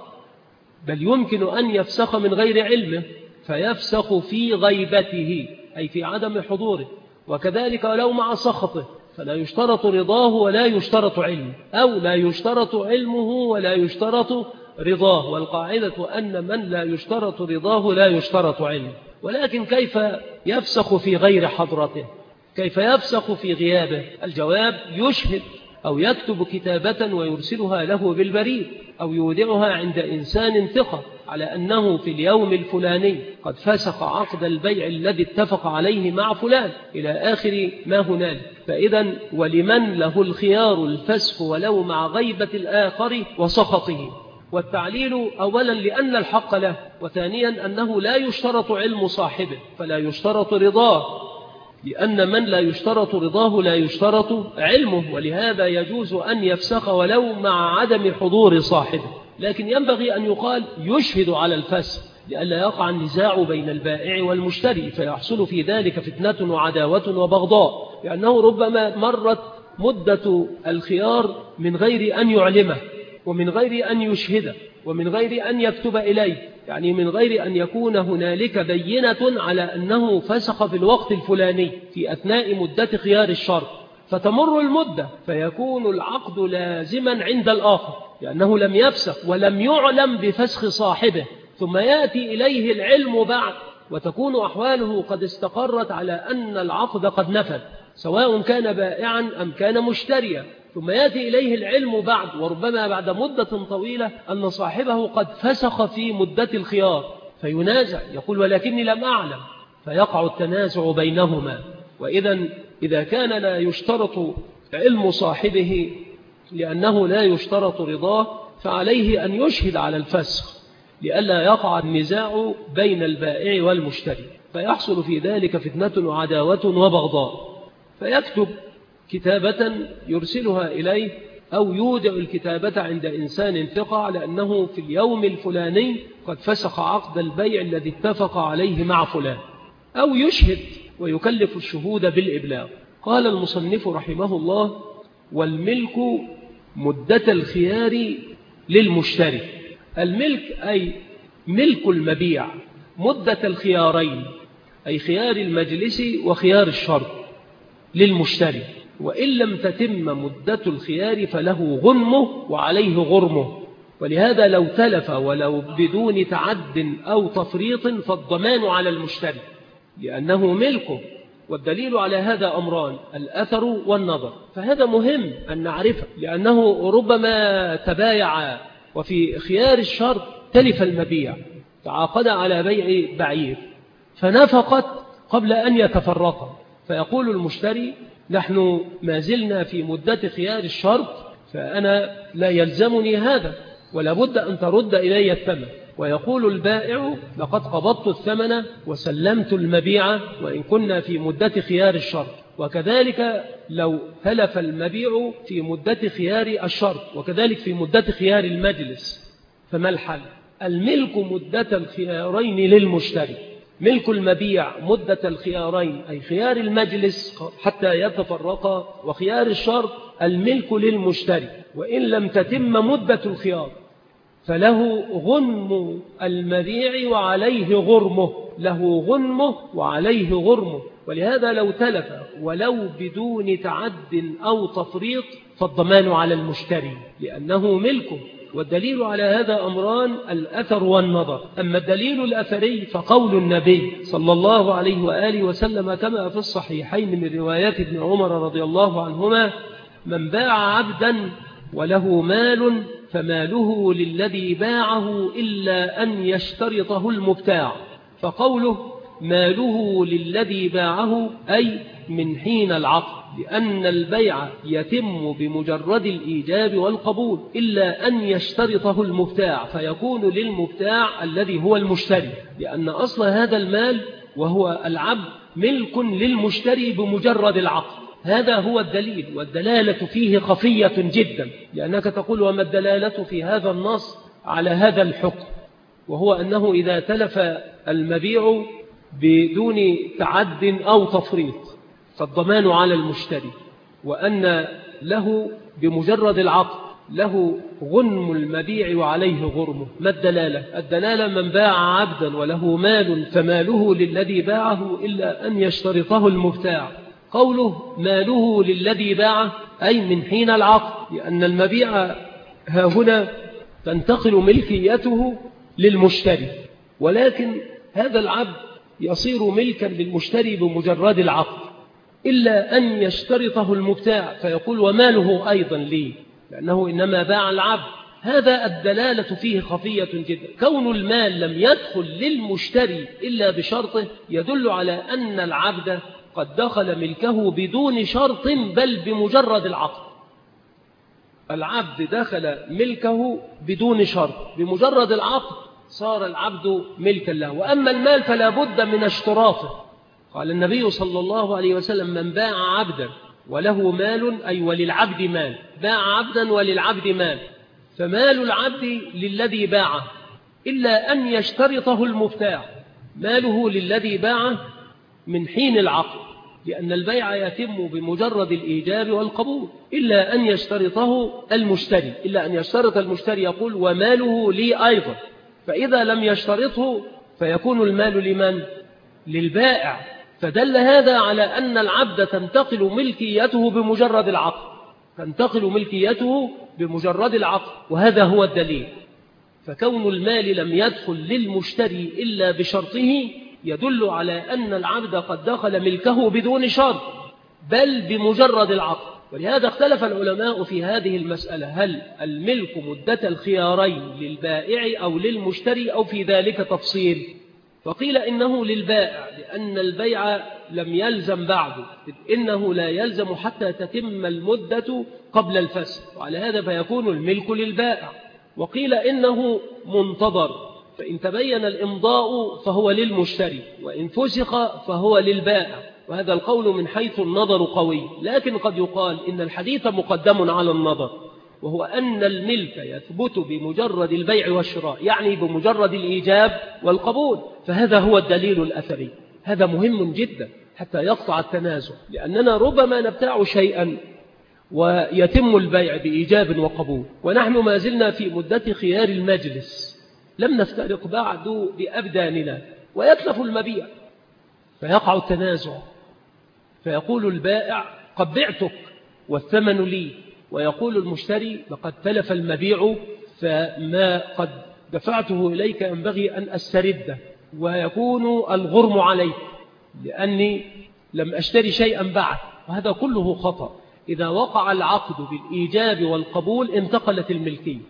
بل يمكن أن يفسخ من غير علمه، فيفسخ في غيبته أي في عدم حضوره. وكذلك لو مع سخطه، فلا يشترط رضاه ولا يشترط علمه، أو لا يشترط علمه ولا يشترط رضاه. والقاعدة أن من لا يشترط رضاه لا يشترط علمه. ولكن كيف يفسخ في غير حضرته؟ كيف يفسخ في غيابه؟ الجواب: يشهد أو يكتب كتابة ويرسلها له بالبريد، أو يودعها عند إنسان ثقة على أنه في اليوم الفلاني قد فسخ عقد البيع الذي اتفق عليه مع فلان، إلى آخر ما هنالك. فإذا ولمن له الخيار الفسخ ولو مع غيبة الآخر وسخطه. والتعليل أولا لأن الحق له، وثانيا أنه لا يشترط علم صاحبه فلا يشترط رضاه، لأن من لا يشترط رضاه لا يشترط علمه، ولهذا يجوز أن يفسخ ولو مع عدم حضور صاحبه. لكن ينبغي أن يقال يشهد على الفسخ لئلا يقع النزاع بين البائع والمشتري فيحصل في ذلك فتنة وعداوة وبغضاء، لأنه ربما مرت مدة الخيار من غير أن يعلمه ومن غير أن يشهده ومن غير أن يكتب إليه، يعني من غير أن يكون هنالك بينة على أنه فسخ في الوقت الفلاني في أثناء مدة خيار الشرط، فتمر المدة فيكون العقد لازما عند الآخر لأنه لم يفسخ ولم يعلم بفسخ صاحبه، ثم يأتي إليه العلم بعد وتكون أحواله قد استقرت على أن العقد قد نفذ سواء كان بائعا أم كان مشتريا، ثم يأتي إليه العلم بعد وربما بعد مدة طويلة أن صاحبه قد فسخ في مدة الخيار، فينازع يقول ولكني لم أعلم، فيقع التنازع بينهما. إذا كان لا يشترط علم صاحبه لأنه لا يشترط رضاه فعليه أن يشهد على الفسخ لئلا يقع النزاع بين البائع والمشتري، فيحصل في ذلك فتنة وعداوة وبغضاء، فيكتب كتابة يرسلها إليه أو يودع الكتابة عند إنسان ثقة على أنه في اليوم الفلاني قد فسخ عقد البيع الذي اتفق عليه مع فلان، أو يشهد ويكلف الشهود بالإبلاغ. قال المصنف رحمه الله: والملك مدة الخيار للمشتري. الملك أي ملك المبيع مدة الخيارين أي خيار المجلس وخيار الشرط للمشتري، وإن لم تتم مدة الخيار فله غنمه وعليه غرمه، ولهذا لو تلف ولو بدون تعد أو تفريط فالضمان على المشتري لأنه ملكه، والدليل على هذا أمران: الأثر والنظر. فهذا مهم أن نعرفه لأنه ربما تبايع وفي خيار الشرط تلف المبيع، تعاقد على بيع بعير فنفقت قبل أن يتفرقا، فيقول المشتري: نحن ما زلنا في مدة خيار الشرط فأنا لا يلزمني هذا ولا بد أن ترد إلي الثمن، ويقول البائع: لقد قبضت الثمن وسلمت المبيع وإن كنا في مدة خيار الشرط. وكذلك لو تلف المبيع في مدة خيار الشرط وكذلك في مدة خيار المجلس، فما الحل؟ الملك مدة الخيارين للمشتري، ملك المبيع مدة الخيارين أي خيار المجلس حتى يتفرقا، وخيار الشرط الملك للمشتري، وإن لم تتم مدة الخيار فله غنم المبيع وعليه غرمه، له غنمه وعليه غرمه. ولهذا لو تلف ولو بدون تعد أو تفريط فالضمان على المشتري لأنه ملكه، والدليل على هذا أمران: الأثر والنظر. أما الدليل الأثري فقول النبي صلى الله عليه وآله وسلم كما في الصحيحين من روايات ابن عمر رضي الله عنهما: من باع عبدا وله مال فماله للذي باعه إلا أن يشترطه المبتاع. فقوله ماله للذي باعه أي من حين العقد، لأن البيع يتم بمجرد الإيجاب والقبول إلا أن يشترطه المبتاع، فيكون للمبتاع الذي هو المشتري، لأن أصل هذا المال وهو العبد ملك للمشتري بمجرد العقد. هذا هو الدليل، والدلالة فيه خفية جدا، لأنك تقول: وما الدلالة في هذا النص على هذا الحكم؟ وهو أنه إذا تلف المبيع بدون تعد أو تفريط فالضمان على المشتري، وأن له بمجرد العقد له غنم المبيع وعليه غرمه. ما الدلالة؟ الدلالة: من باع عبدا وله مال فماله للذي باعه إلا أن يشترطه المبتاع. قوله ماله للذي باعه أي من حين العقد، لأن المبيع ها هنا تنتقل ملكيته للمشتري، ولكن هذا العبد يصير ملكا للمشتري بمجرد العقد إلا أن يشترطه المبتاع، فيقول: وماله أيضا لي، لأنه إنما باع العبد. هذا الدلالة فيه خفية جدا. كون المال لم يدخل للمشتري إلا بشرطه يدل على أن العبد قد دخل ملكه بدون شرط بل بمجرد العقد. العبد دخل ملكه بدون شرط، بمجرد العقد صار العبد ملكا له. وأما المال فلا بد من اشتراطه. قال النبي صلى الله عليه وسلم: من باع عبدا وله مال، أي وللعبد مال، باع عبدا وللعبد مال، فمال العبد للذي باعه إلا أن يشترطه المبتاع، ماله للذي باعه من حين العقد، لأن البيع يتم بمجرد الإيجاب والقبول، إلا أن يشترطه المشتري، إلا أن يشترط المشتري يقول: وماله لي أيضا. فإذا لم يشترطه فيكون المال لمن؟ للبائع. فدل هذا على أن العبد تنتقل ملكيته بمجرد العقد، تنتقل ملكيته بمجرد العقد، وهذا هو الدليل. فكون المال لم يدخل للمشتري إلا بشرطه يدل على أن العبد قد دخل ملكه بدون شرط، بل بمجرد العقد. ولهذا اختلف العلماء في هذه المسألة: هل الملك مدة الخيارين للبائع أو للمشتري، أو في ذلك تفصيل؟ فقيل إنه للبائع، لأن البيع لم يلزم بعده، إنه لا يلزم حتى تتم المدة قبل الفسخ، وعلى هذا فيكون الملك للبائع. وقيل إنه منتظر، فإن تبين الإمضاء فهو للمشتري، وإن فسخ فهو للبائع. وهذا القول من حيث النظر قوي، لكن قد يقال إن الحديث مقدم على النظر، وهو أن الملك يثبت بمجرد البيع والشراء، يعني بمجرد الإيجاب والقبول. فهذا هو الدليل الأثري. هذا مهم جدا حتى يقطع التنازع، لأننا ربما نبتاع شيئا ويتم البيع بإيجاب وقبول، ونحن ما زلنا في مدة خيار المجلس، لم نفترق بعد بأبداننا، ويتلف المبيع فيقع التنازع، فيقول البائع: قد بعتك والثمن لي، ويقول المشتري: لقد تلف المبيع، فما قد دفعته إليك ينبغي أن أسترده، ويكون الغرم عليك لأني لم أشتري شيئا بعد. وهذا كله خطأ. إذا وقع العقد بالإيجاب والقبول انتقلت الملكية،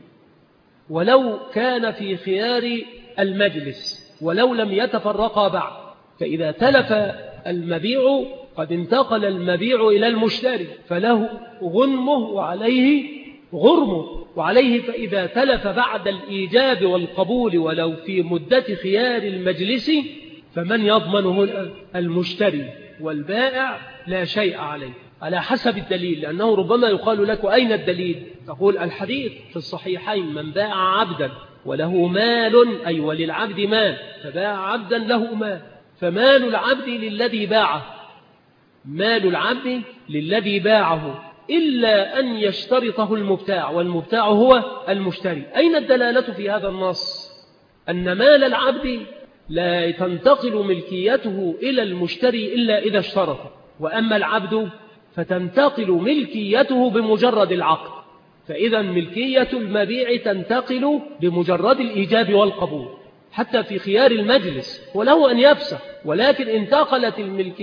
ولو كان في خيار المجلس، ولو لم يتفرقا بعد. فإذا تلف المبيع قد انتقل المبيع إلى المشتري، فله غنمه وعليه غرمه، وعليه فإذا تلف بعد الإيجاب والقبول ولو في مدة خيار المجلس فمن يضمنه؟ المشتري، والبائع لا شيء عليه على حسب الدليل. لأنه ربما يقال لك: أين الدليل؟ تقول: الحديث في الصحيحين: من باع عبدا وله مال، أي وللعبد مال، فباع عبدا له مال، فمال العبد للذي باعه، مال العبد للذي باعه، إلا أن يشترطه المبتاع، والمبتاع هو المشتري. أين الدلالة في هذا النص؟ أن مال العبد لا تنتقل ملكيته إلى المشتري إلا إذا اشترط، وأما العبد فتنتقل ملكيته بمجرد العقد. فإذا ملكية المبيع تنتقل بمجرد الإيجاب والقبول، حتى في خيار المجلس وله أن يفسخ، ولكن انتقلت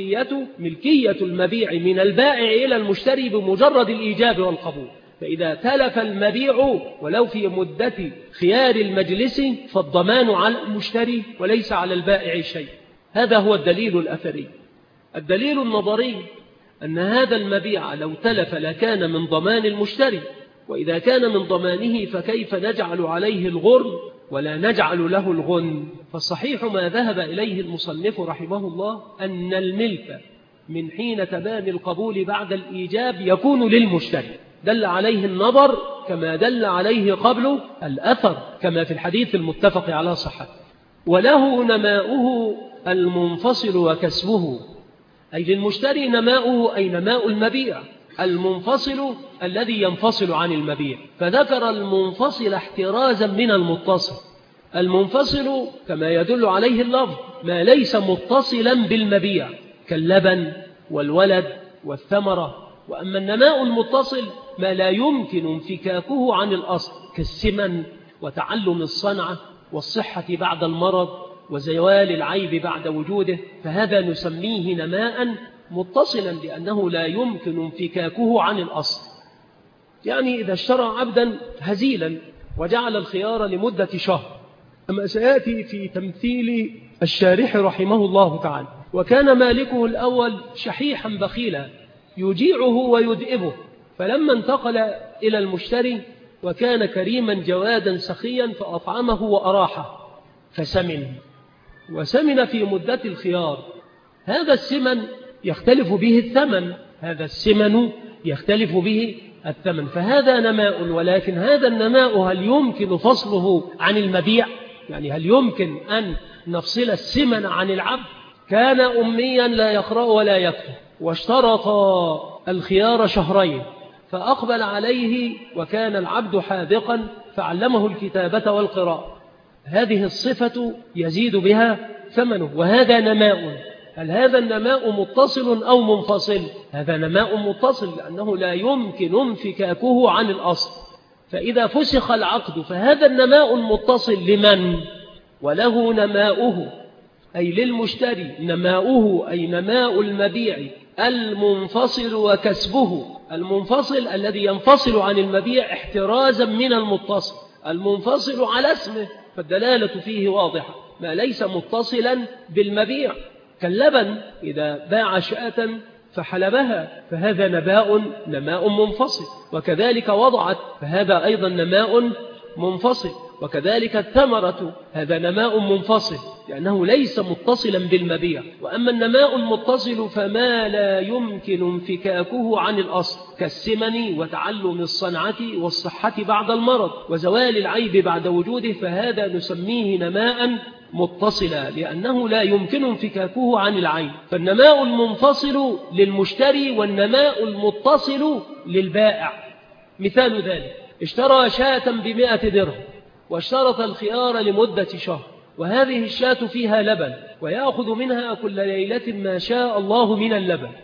ملكية المبيع من البائع إلى المشتري بمجرد الإيجاب والقبول. فإذا تلف المبيع ولو في مدة خيار المجلس فالضمان على المشتري وليس على البائع شيء. هذا هو الدليل الأثري. الدليل النظري أن هذا المبيع لو تلف لكان من ضمان المشتري، وإذا كان من ضمانه فكيف نجعل عليه الغرم ولا نجعل له الغنم؟ فالصحيح ما ذهب إليه المصنف رحمه الله أن الملك من حين تبان القبول بعد الإيجاب يكون للمشتري، دل عليه النظر كما دل عليه قبل الأثر، كما في الحديث المتفق على صحته. وله نماؤه المنفصل وكسبه، أي للمشتري نماؤه أي نماء المبيع، المنفصل الذي ينفصل عن المبيع، فذكر المنفصل احترازا من المتصل. المنفصل كما يدل عليه اللفظ ما ليس متصلا بالمبيع كاللبن والولد والثمرة. وأما النماء المتصل ما لا يمكن انفكاكه عن الأصل كالسمن وتعلم الصنعة والصحة بعد المرض وزوال العيب بعد وجوده، فهذا نسميه نماء متصلا لأنه لا يمكن انفكاكه عن الأصل. يعني إذا اشترى عبدا هزيلا وجعل الخيار لمدة شهر، أما سيأتي في تمثيل الشارح رحمه الله تعالى، وكان مالكه الأول شحيحا بخيلا يجيعه ويدئبه، فلما انتقل إلى المشتري وكان كريما جوادا سخيا فأطعمه وأراحه وسمن في مدة الخيار. هذا السمن يختلف به الثمن، فهذا نماء، ولكن هذا النماء هل يمكن فصله عن المبيع؟ يعني هل يمكن أن نفصل السمن عن العبد؟ كان أميا لا يقرأ ولا يكتب، واشترط الخيار 2 شهر، فأقبل عليه وكان العبد حاذقا فعلمه الكتابة والقراءة. هذه الصفة يزيد بها ثمنه، وهذا نماء. هل هذا النماء متصل أو منفصل؟ هذا نماء متصل، لأنه لا يمكن انفكاكه عن الأصل. فإذا فسخ العقد فهذا النماء المتصل لمن؟ وله نماؤه، أي للمشتري نماؤه، أي نماء المبيع المنفصل وكسبه. المنفصل الذي ينفصل عن المبيع احترازا من المتصل، المنفصل على اسمه، فالدلالة فيه واضحة. ما ليس متصلا بالمبيع كاللبن، إذا باع شاة فحلبها فهذا نماء منفصل، وكذلك وضعت فهذا أيضا نماء منفصل، وكذلك الثمرة هذا نماء منفصل لأنه ليس متصلا بالمبيع. وأما النماء المتصل فما لا يمكن انفكاكه عن الأصل، كالسمن وتعلم الصنعة والصحة بعد المرض وزوال العيب بعد وجوده، فهذا نسميه نماء متصلا لأنه لا يمكن انفكاكه عن العين. فالنماء المنفصل للمشتري والنماء المتصل للبائع. مثال ذلك: اشترى شاة ب100 درهم واشترط الخيار لمدة 1 شهر، وهذه الشاة فيها لبن ويأخذ منها كل ليلة ما شاء الله من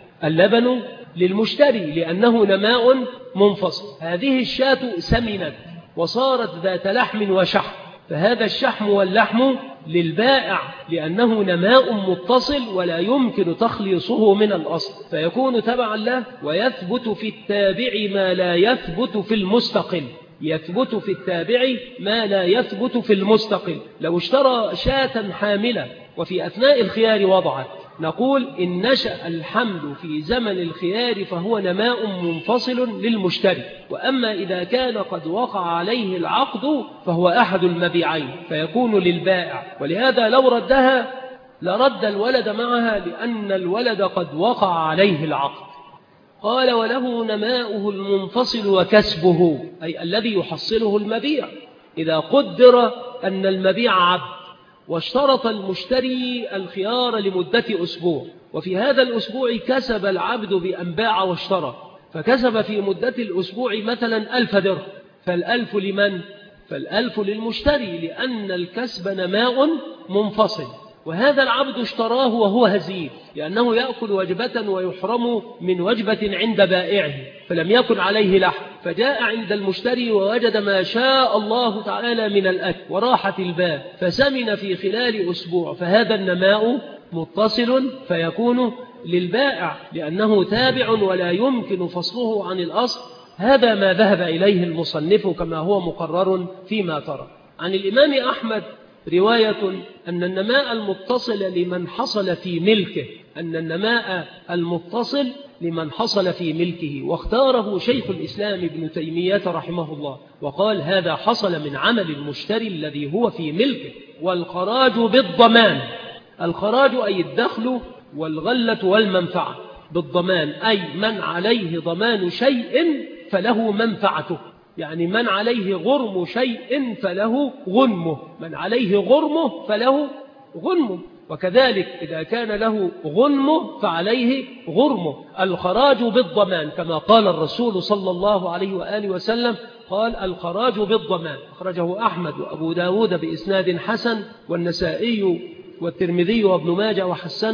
اللبن للمشتري لأنه نماء منفصل. هذه الشاة سمنت وصارت ذات لحم وشحم، فهذا الشحم واللحم للبائع لأنه نماء متصل ولا يمكن تخليصه من الأصل، فيكون تبعا له. ويثبت في التابع ما لا يثبت في المستقل، يثبت في التابع ما لا يثبت في المستقل. لو اشترى شاة حاملة وفي أثناء الخيار وضعت، نقول إن نشأ الحمل في زمن الخيار فهو نماء منفصل للمشتري. وأما إذا كان قد وقع عليه العقد فهو أحد المبيعين فيكون للبائع، ولهذا لو ردها لرد الولد معها لأن الولد قد وقع عليه العقد. قال: وله نماؤه المنفصل وكسبه، أي الذي يحصله المبيع. إذا قدر أن المبيع عبد واشترط المشتري الخيار لمدة أسبوع، وفي هذا الأسبوع كسب العبد بأن باع واشترى، فكسب في مدة الأسبوع مثلا 1000 درهم، فال1000 لمن؟ فال1000 للمشتري لأن الكسب نماء منفصل. وهذا العبد اشتراه وهو هزيل لأنه يأكل وجبة ويحرم من وجبة عند بائعه، فلم يكن عليه لحم، فجاء عند المشتري ووجد ما شاء الله تعالى من الأكل وراحة البال، فسمن في خلال أسبوع، فهذا النماء متصل فيكون للبائع لأنه تابع ولا يمكن فصله عن الأصل. هذا ما ذهب إليه المصنف كما هو مقرر فيما ترى. عن الإمام أحمد رواية أن النماء المتصل لمن حصل في ملكه، أن النماء المتصل لمن حصل في ملكه، واختاره شيخ الإسلام ابن تيمية رحمه الله، وقال: هذا حصل من عمل المشتري الذي هو في ملكه. والخراج بالضمان، الخراج أي الدخل والغلة والمنفعة، بالضمان أي من عليه ضمان شيء فله منفعته، يعني من عليه غرم شيء فله غنمه، من عليه غرمه فله غنمه، وكذلك إذا كان له غنمه فعليه غرمه. الخراج بالضمان كما قال الرسول صلى الله عليه وآله وسلم، قال: الخراج بالضمان. أخرجه أحمد وأبو داود بإسناد حسن، والنسائي والترمذي وابن ماجه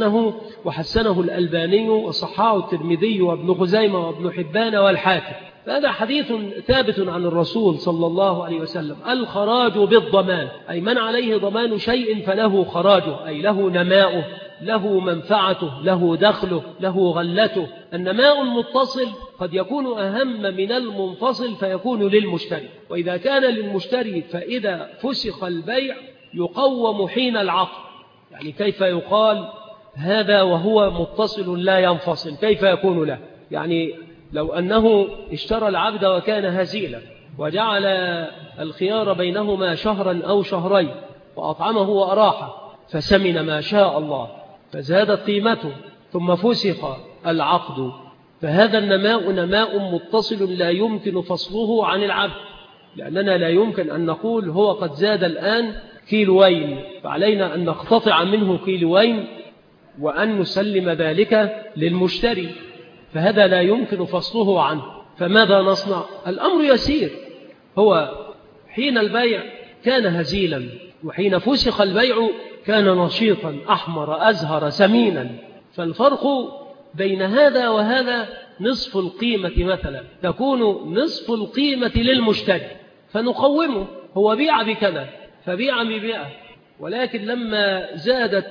وحسنه الألباني، وصححه الترمذي وابن خزيمة وابن حبان والحاكم. فهذا حديث ثابت عن الرسول صلى الله عليه وسلم. الخراج بالضمان أي من عليه ضمان شيء فله خراجه، أي له نماؤه، له منفعته، له دخله، له غلته. النماء المتصل قد يكون أهم من المنفصل فيكون للمشتري، وإذا كان للمشتري فإذا فسخ البيع يقوم حين العقد. يعني كيف يقال هذا وهو متصل لا ينفصل؟ كيف يكون له؟ يعني لو أنه اشترى العبد وكان هزيلا وجعل الخيار بينهما شهرا أو شهرين وأطعمه وأراحه فسمن ما شاء الله فزادت قيمته ثم فسخ العقد، فهذا النماء نماء متصل لا يمكن فصله عن العبد، لأننا لا يمكن أن نقول هو قد زاد الآن كيلوين فعلينا أن نقتطع منه كيلوين وأن نسلم ذلك للمشتري، فهذا لا يمكن فصله عنه. فماذا نصنع؟ الأمر يسير، هو حين البيع كان هزيلا وحين فسخ البيع كان نشيطا أحمر أزهر سمينا، فالفرق بين هذا وهذا نصف القيمة مثلا، تكون نصف القيمة للمشتري فنقومه، هو بيع بكذا فبيع بمئة، ولكن لما زادت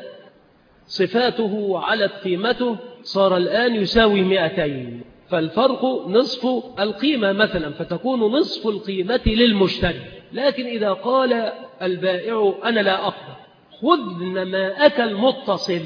صفاته وعلت قيمته صار الآن يساوي 200، فالفرق نصف القيمة مثلا، فتكون نصف القيمة للمشتري. لكن إذا قال البائع أنا لا أقبل خذ نماءك المتصل،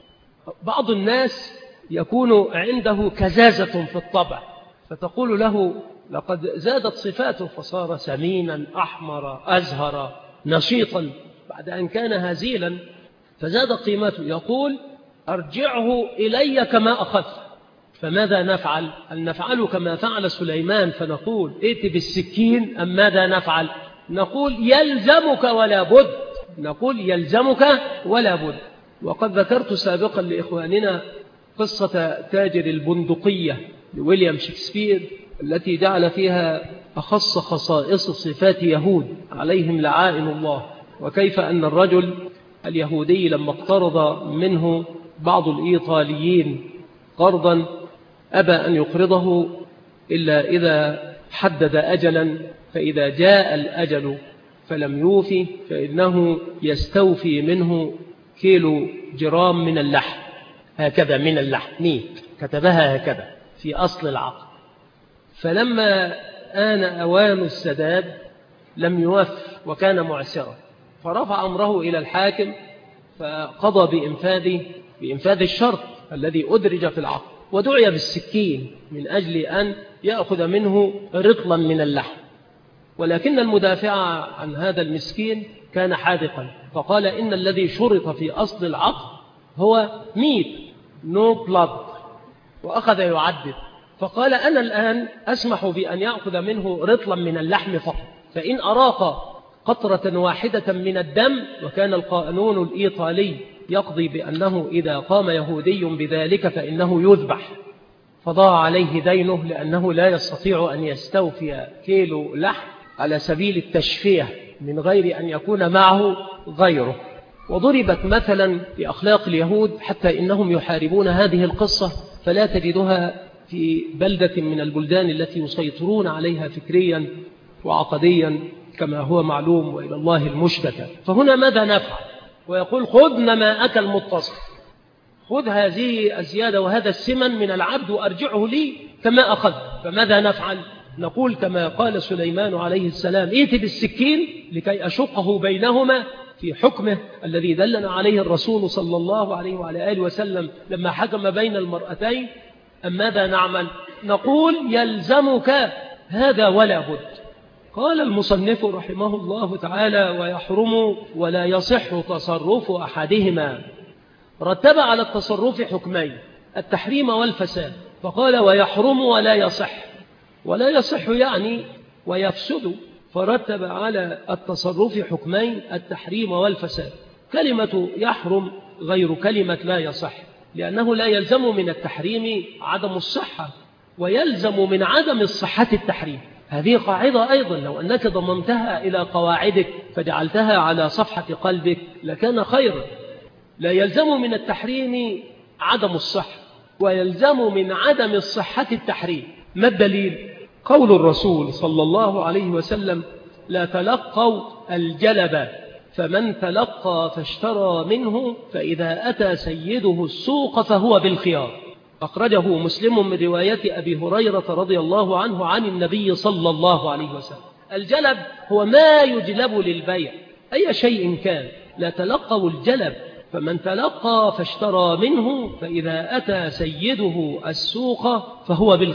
بعض الناس يكون عنده كزازة في الطبع فتقول له لقد زادت صفاته فصار سمينا أحمر أزهر نشيطا بعد أن كان هزيلا فزاد قيمته، يقول أرجعه إلي كما أخذت. فماذا نفعل؟ أن نفعل كما فعل سليمان فنقول ائت بالسكين، أم ماذا نفعل؟ نقول يلزمك ولا بد، نقول يلزمك ولا بد. وقد ذكرت سابقا لإخواننا قصة تاجر البندقية لويليام شكسبير التي جعل فيها أخص خصائص صفات يهود عليهم لعائن الله، وكيف أن الرجل اليهودي لما اقترض منه بعض الإيطاليين قرضا أبى أن يقرضه إلا إذا حدد أجلا، فإذا جاء الأجل فلم يوفي فإنه يستوفي منه كيلو جرام من اللحم، هكذا من اللحم ميت، كتبها هكذا في أصل العقد. فلما آن أوان السداد لم يوف وكان معسرا، فرفع أمره إلى الحاكم فقضى بإنفاذ الشرط الذي أدرج في العقد، ودعي بالسكين من أجل أن يأخذ منه رطلا من اللحم. ولكن المدافع عن هذا المسكين كان حاذقا فقال إن الذي شرط في أصل العقد هو ميت نو بلاد، وأخذ يعدد فقال أنا الآن أسمح بأن يأخذ منه رطلا من اللحم فقط، فإن أراق قطرة واحدة من الدم، وكان القانون الإيطالي يقضي بأنه إذا قام يهودي بذلك فإنه يذبح، فضاع عليه دينه لأنه لا يستطيع أن يستوفي كيلو لحم على سبيل التشفيه من غير أن يكون معه غيره. وضربت مثلا بأخلاق اليهود حتى إنهم يحاربون هذه القصة، فلا تجدها في بلدة من البلدان التي يسيطرون عليها فكريا وعقديا كما هو معلوم، وإلى الله المشتكى. فهنا ماذا نفعل؟ ويقول خذ نماءك المتصل، خذ هذه الزيادة وهذا السمن من العبد وأرجعه لي كما أخذ. فماذا نفعل؟ نقول كما قال سليمان عليه السلام ائت بالسكين لكي أشقه بينهما في حكمه الذي دلنا عليه الرسول صلى الله عليه وعلى آله وسلم لما حكم بين المرأتين. أم ماذا نعمل؟ نقول يلزمك هذا ولا بد. قال المصنف رحمه الله تعالى ويحرم ولا يصح تصرف أحدهما، رتب على التصرف حكمين التحريم والفساد، فقال ويحرم ولا يصح، ولا يصح يعني ويفسد، فرتب على التصرف حكمين التحريم والفساد. كلمة يحرم غير كلمة لا يصح، لأنه لا يلزم من التحريم عدم الصحة، ويلزم من عدم الصحة التحريم. هذه قاعدة أيضا لو أنك ضممتها إلى قواعدك فجعلتها على صفحة قلبك لكان خيرا. لا يلزم من التحريم عدم الصحة، ويلزم من عدم الصحة التحريم. ما الدليل؟ قول الرسول صلى الله عليه وسلم لا تلقوا الجلب، فمن تلقى فاشترى منه فإذا أتى سيده السوق فهو بالخيار. أخرجه مسلم من رواية أبي هريرة رضي الله عنه عن النبي صلى الله عليه وسلم. الجلب هو ما يجلب للبيع أي شيء كان. لا تلقوا الجلب، فمن تلقى فاشترى منه فإذا أتى سيده السوق فهو بالخيار.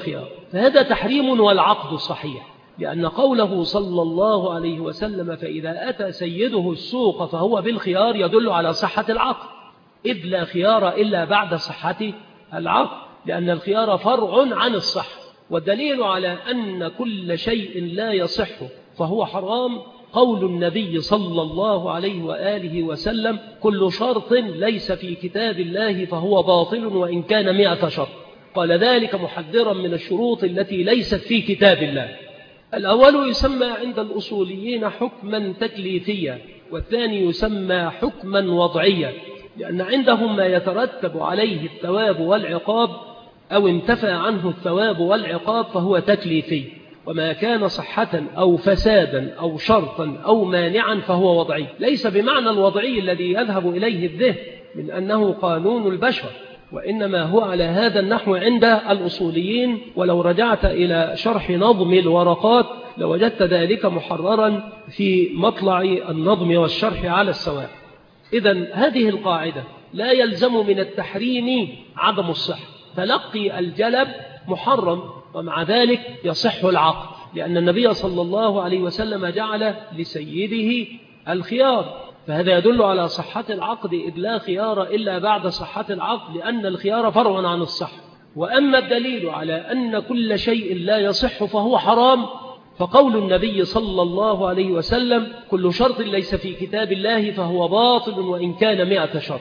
فهذا تحريم والعقد صحيح، لأن قوله صلى الله عليه وسلم فإذا أتى سيده السوق فهو بالخيار يدل على صحة العقد، إذ لا خيار إلا بعد صحة العقد، لأن الخيار فرع عن الصحة. والدليل على أن كل شيء لا يصح فهو حرام قول النبي صلى الله عليه وآله وسلم كل شرط ليس في كتاب الله فهو باطل وإن كان 100 شرط. قال ذلك محذرا من الشروط التي ليست في كتاب الله. الأول يسمى عند الأصوليين حكما تكليفيا، والثاني يسمى حكما وضعيا، لأن عندهم ما يترتب عليه الثواب والعقاب أو انتفى عنه الثواب والعقاب فهو تكليفي، وما كان صحة أو فسادا أو شرطا أو مانعا فهو وضعي. ليس بمعنى الوضعي الذي يذهب إليه الذهن من أنه قانون البشر، وإنما هو على هذا النحو عند الأصوليين. ولو رجعت إلى شرح نظم الورقات لوجدت ذلك محررا في مطلع النظم والشرح على السواء. إذن هذه القاعدة لا يلزم من التحريم عدم الصحة، تلقي الجلب محرم ومع ذلك يصح العقد، لأن النبي صلى الله عليه وسلم جعل لسيده الخيار، فهذا يدل على صحة العقد، إذ لا خيار إلا بعد صحة العقد، لأن الخيار فرع عن الصحة. وأما الدليل على أن كل شيء لا يصح فهو حرام فقول النبي صلى الله عليه وسلم كل شرط ليس في كتاب الله فهو باطل وإن كان 100 شرط.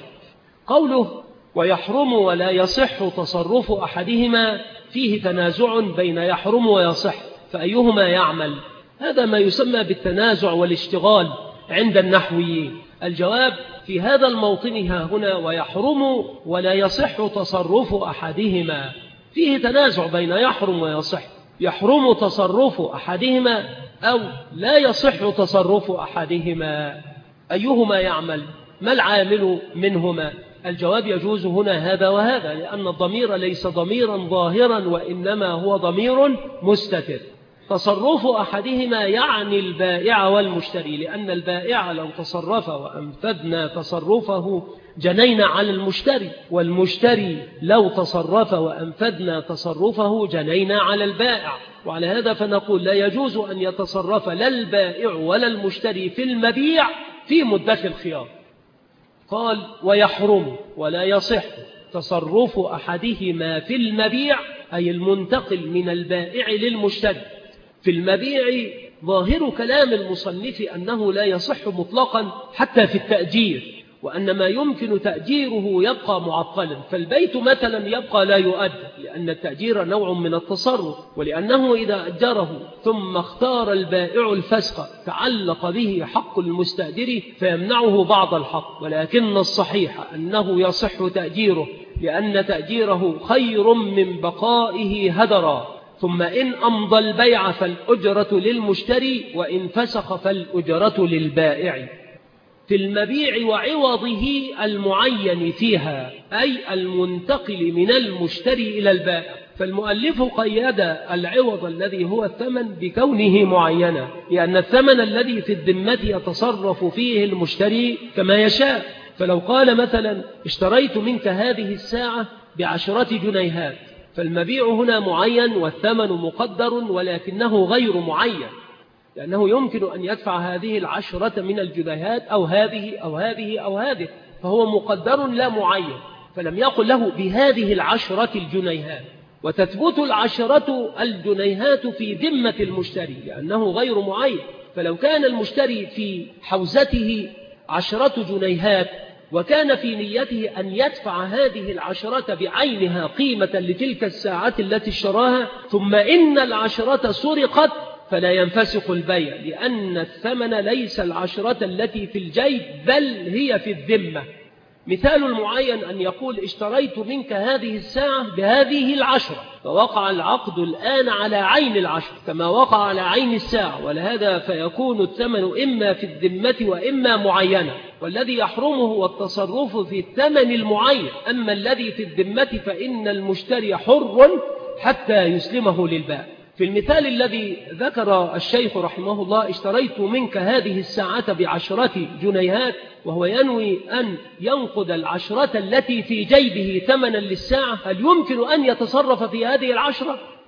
قوله ويحرم ولا يصح تصرف أحدهما فيه تنازع بين يحرم ويصح، فأيهما يعمل؟ هذا ما يسمى بالتنازع والاشتغال عند النحويين. الجواب في هذا الموطن ها هنا ويحرم ولا يصح تصرف أحدهما، فيه تنازع بين يحرم ويصح، يحرم تصرف أحدهما أو لا يصح تصرف أحدهما، أيهما يعمل؟ ما العامل منهما؟ الجواب يجوز هنا هذا وهذا، لأن الضمير ليس ضميرا ظاهرا وإنما هو ضمير مستتر. تصرف أحدهما يعني البائع والمشتري، لأن البائع لو تصرف وأنفذنا تصرفه جنينا على المشتري، والمشتري لو تصرف وأنفذنا تصرفه جنينا على البائع. وعلى هذا فنقول لا يجوز أن يتصرف لا البائع ولا المشتري في المبيع في مدة الخيار. قال ويحرم ولا يصح تصرف أحدهما في المبيع، أي المنتقل من البائع للمشتري. في المبيع ظاهر كلام المصنف أنه لا يصح مطلقا حتى في التأجير، وأن ما يمكن تأجيره يبقى معطلا، فالبيت مثلا يبقى لا يؤجر لأن التأجير نوع من التصرف، ولأنه إذا أجره ثم اختار البائع الفسق تعلق به حق المستأجر فيمنعه بعض الحق. ولكن الصحيح أنه يصح تأجيره، لأن تأجيره خير من بقائه هدرا. ثم إن أمضى البيع فالأجرة للمشتري، وإن فسخ فالأجرة للبائع. في المبيع وعوضه المعين فيها، أي المنتقل من المشتري إلى البائع. فالمؤلف قيد العوض الذي هو الثمن بكونه معينا، لأن الثمن الذي في الذمة يتصرف فيه المشتري كما يشاء. فلو قال مثلا اشتريت منك هذه الساعة ب10 جنيهات، فالمبيع هنا معين والثمن مقدر، ولكنه غير معين، لأنه يمكن أن يدفع هذه 10 من الجنيهات أو هذه أو هذه أو هذه، فهو مقدر لا معين. فلم يقل له بهذه 10 الجنيهات، وتثبت 10 الجنيهات في ذمة المشتري لأنه غير معين. فلو كان المشتري في حوزته 10 جنيهات وكان في نيته أن يدفع هذه 10 بعينها قيمة لتلك الساعة التي اشتراها، ثم إن 10 سرقت، فلا ينفسخ البيع، لأن الثمن ليس 10 التي في الجيب بل هي في الذمة. مثال المعين أن يقول اشتريت منك هذه الساعة بهذه 10، فوقع العقد الآن على عين 10 كما وقع على عين الساعة، ولهذا فيكون الثمن إما في الذمة وإما معينة. والذي يحرمه هو التصرف في الثمن المعين، أما الذي في الذمة فإن المشتري حر حتى يسلمه للبائع. في المثال الذي ذكر الشيخ رحمه الله اشتريت منك هذه الساعة ب10 جنيهات، وهو ينوي أن ينقد 10 التي في جيبه ثمنا للساعة، هل يمكن أن يتصرف في هذه 10؟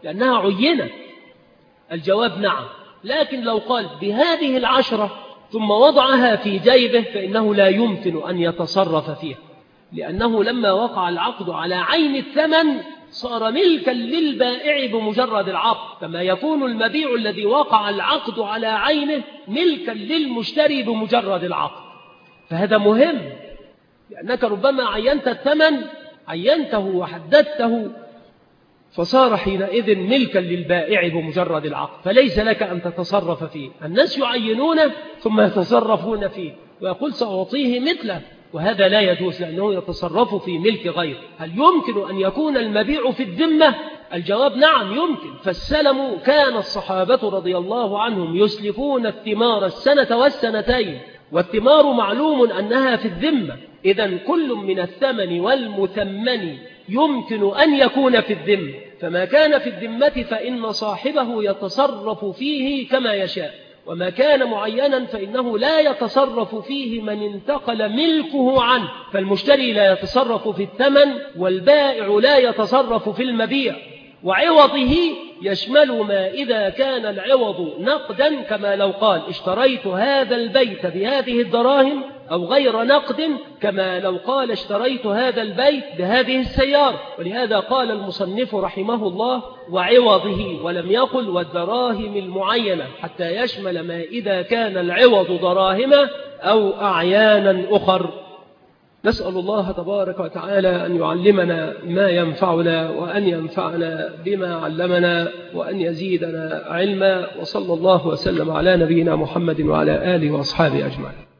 لأنها عينة. الجواب نعم، لكن لو قال بهذه 10 ثم وضعها في جيبه فإنه لا يمكن أن يتصرف فيها، لأنه لما وقع العقد على عين الثمن صار ملكا للبائع بمجرد العقد، كما يكون المبيع الذي وقع العقد على عينه ملكا للمشتري بمجرد العقد. فهذا مهم، لأنك ربما عينت الثمن، عينته وحددته، فصار حينئذ ملكا للبائع بمجرد العقد، فليس لك أن تتصرف فيه. الناس يعينونه ثم يتصرفون فيه ويقول سأعطيه مثله، وهذا لا يجوز لأنه يتصرف في ملك غير. هل يمكن أن يكون المبيع في الذمة؟ الجواب نعم يمكن. فالسلم كان الصحابة رضي الله عنهم يسلفون الثمار السنة والسنتين، والثمار معلوم أنها في الذمة، إذن كل من الثمن والمثمن يمكن أن يكون في الذمة، فما كان في الذمة فإن صاحبه يتصرف فيه كما يشاء، وما كان معينا فإنه لا يتصرف فيه من انتقل ملكه عنه. فالمشتري لا يتصرف في الثمن، والبائع لا يتصرف في المبيع. وعوضه يشمل ما إذا كان العوض نقدا، كما لو قال اشتريت هذا البيت بهذه الدراهم، أو غير نقد كما لو قال اشتريت هذا البيت بهذه السيارة. ولهذا قال المصنف رحمه الله وعوضه، ولم يقل والدراهم المعينة، حتى يشمل ما إذا كان العوض دراهم أو أعيانا أخر. نسأل الله تبارك وتعالى أن يعلمنا ما ينفعنا، وأن ينفعنا بما علمنا، وأن يزيدنا علما. وصلى الله وسلم على نبينا محمد وعلى آله وأصحابه أجمعين.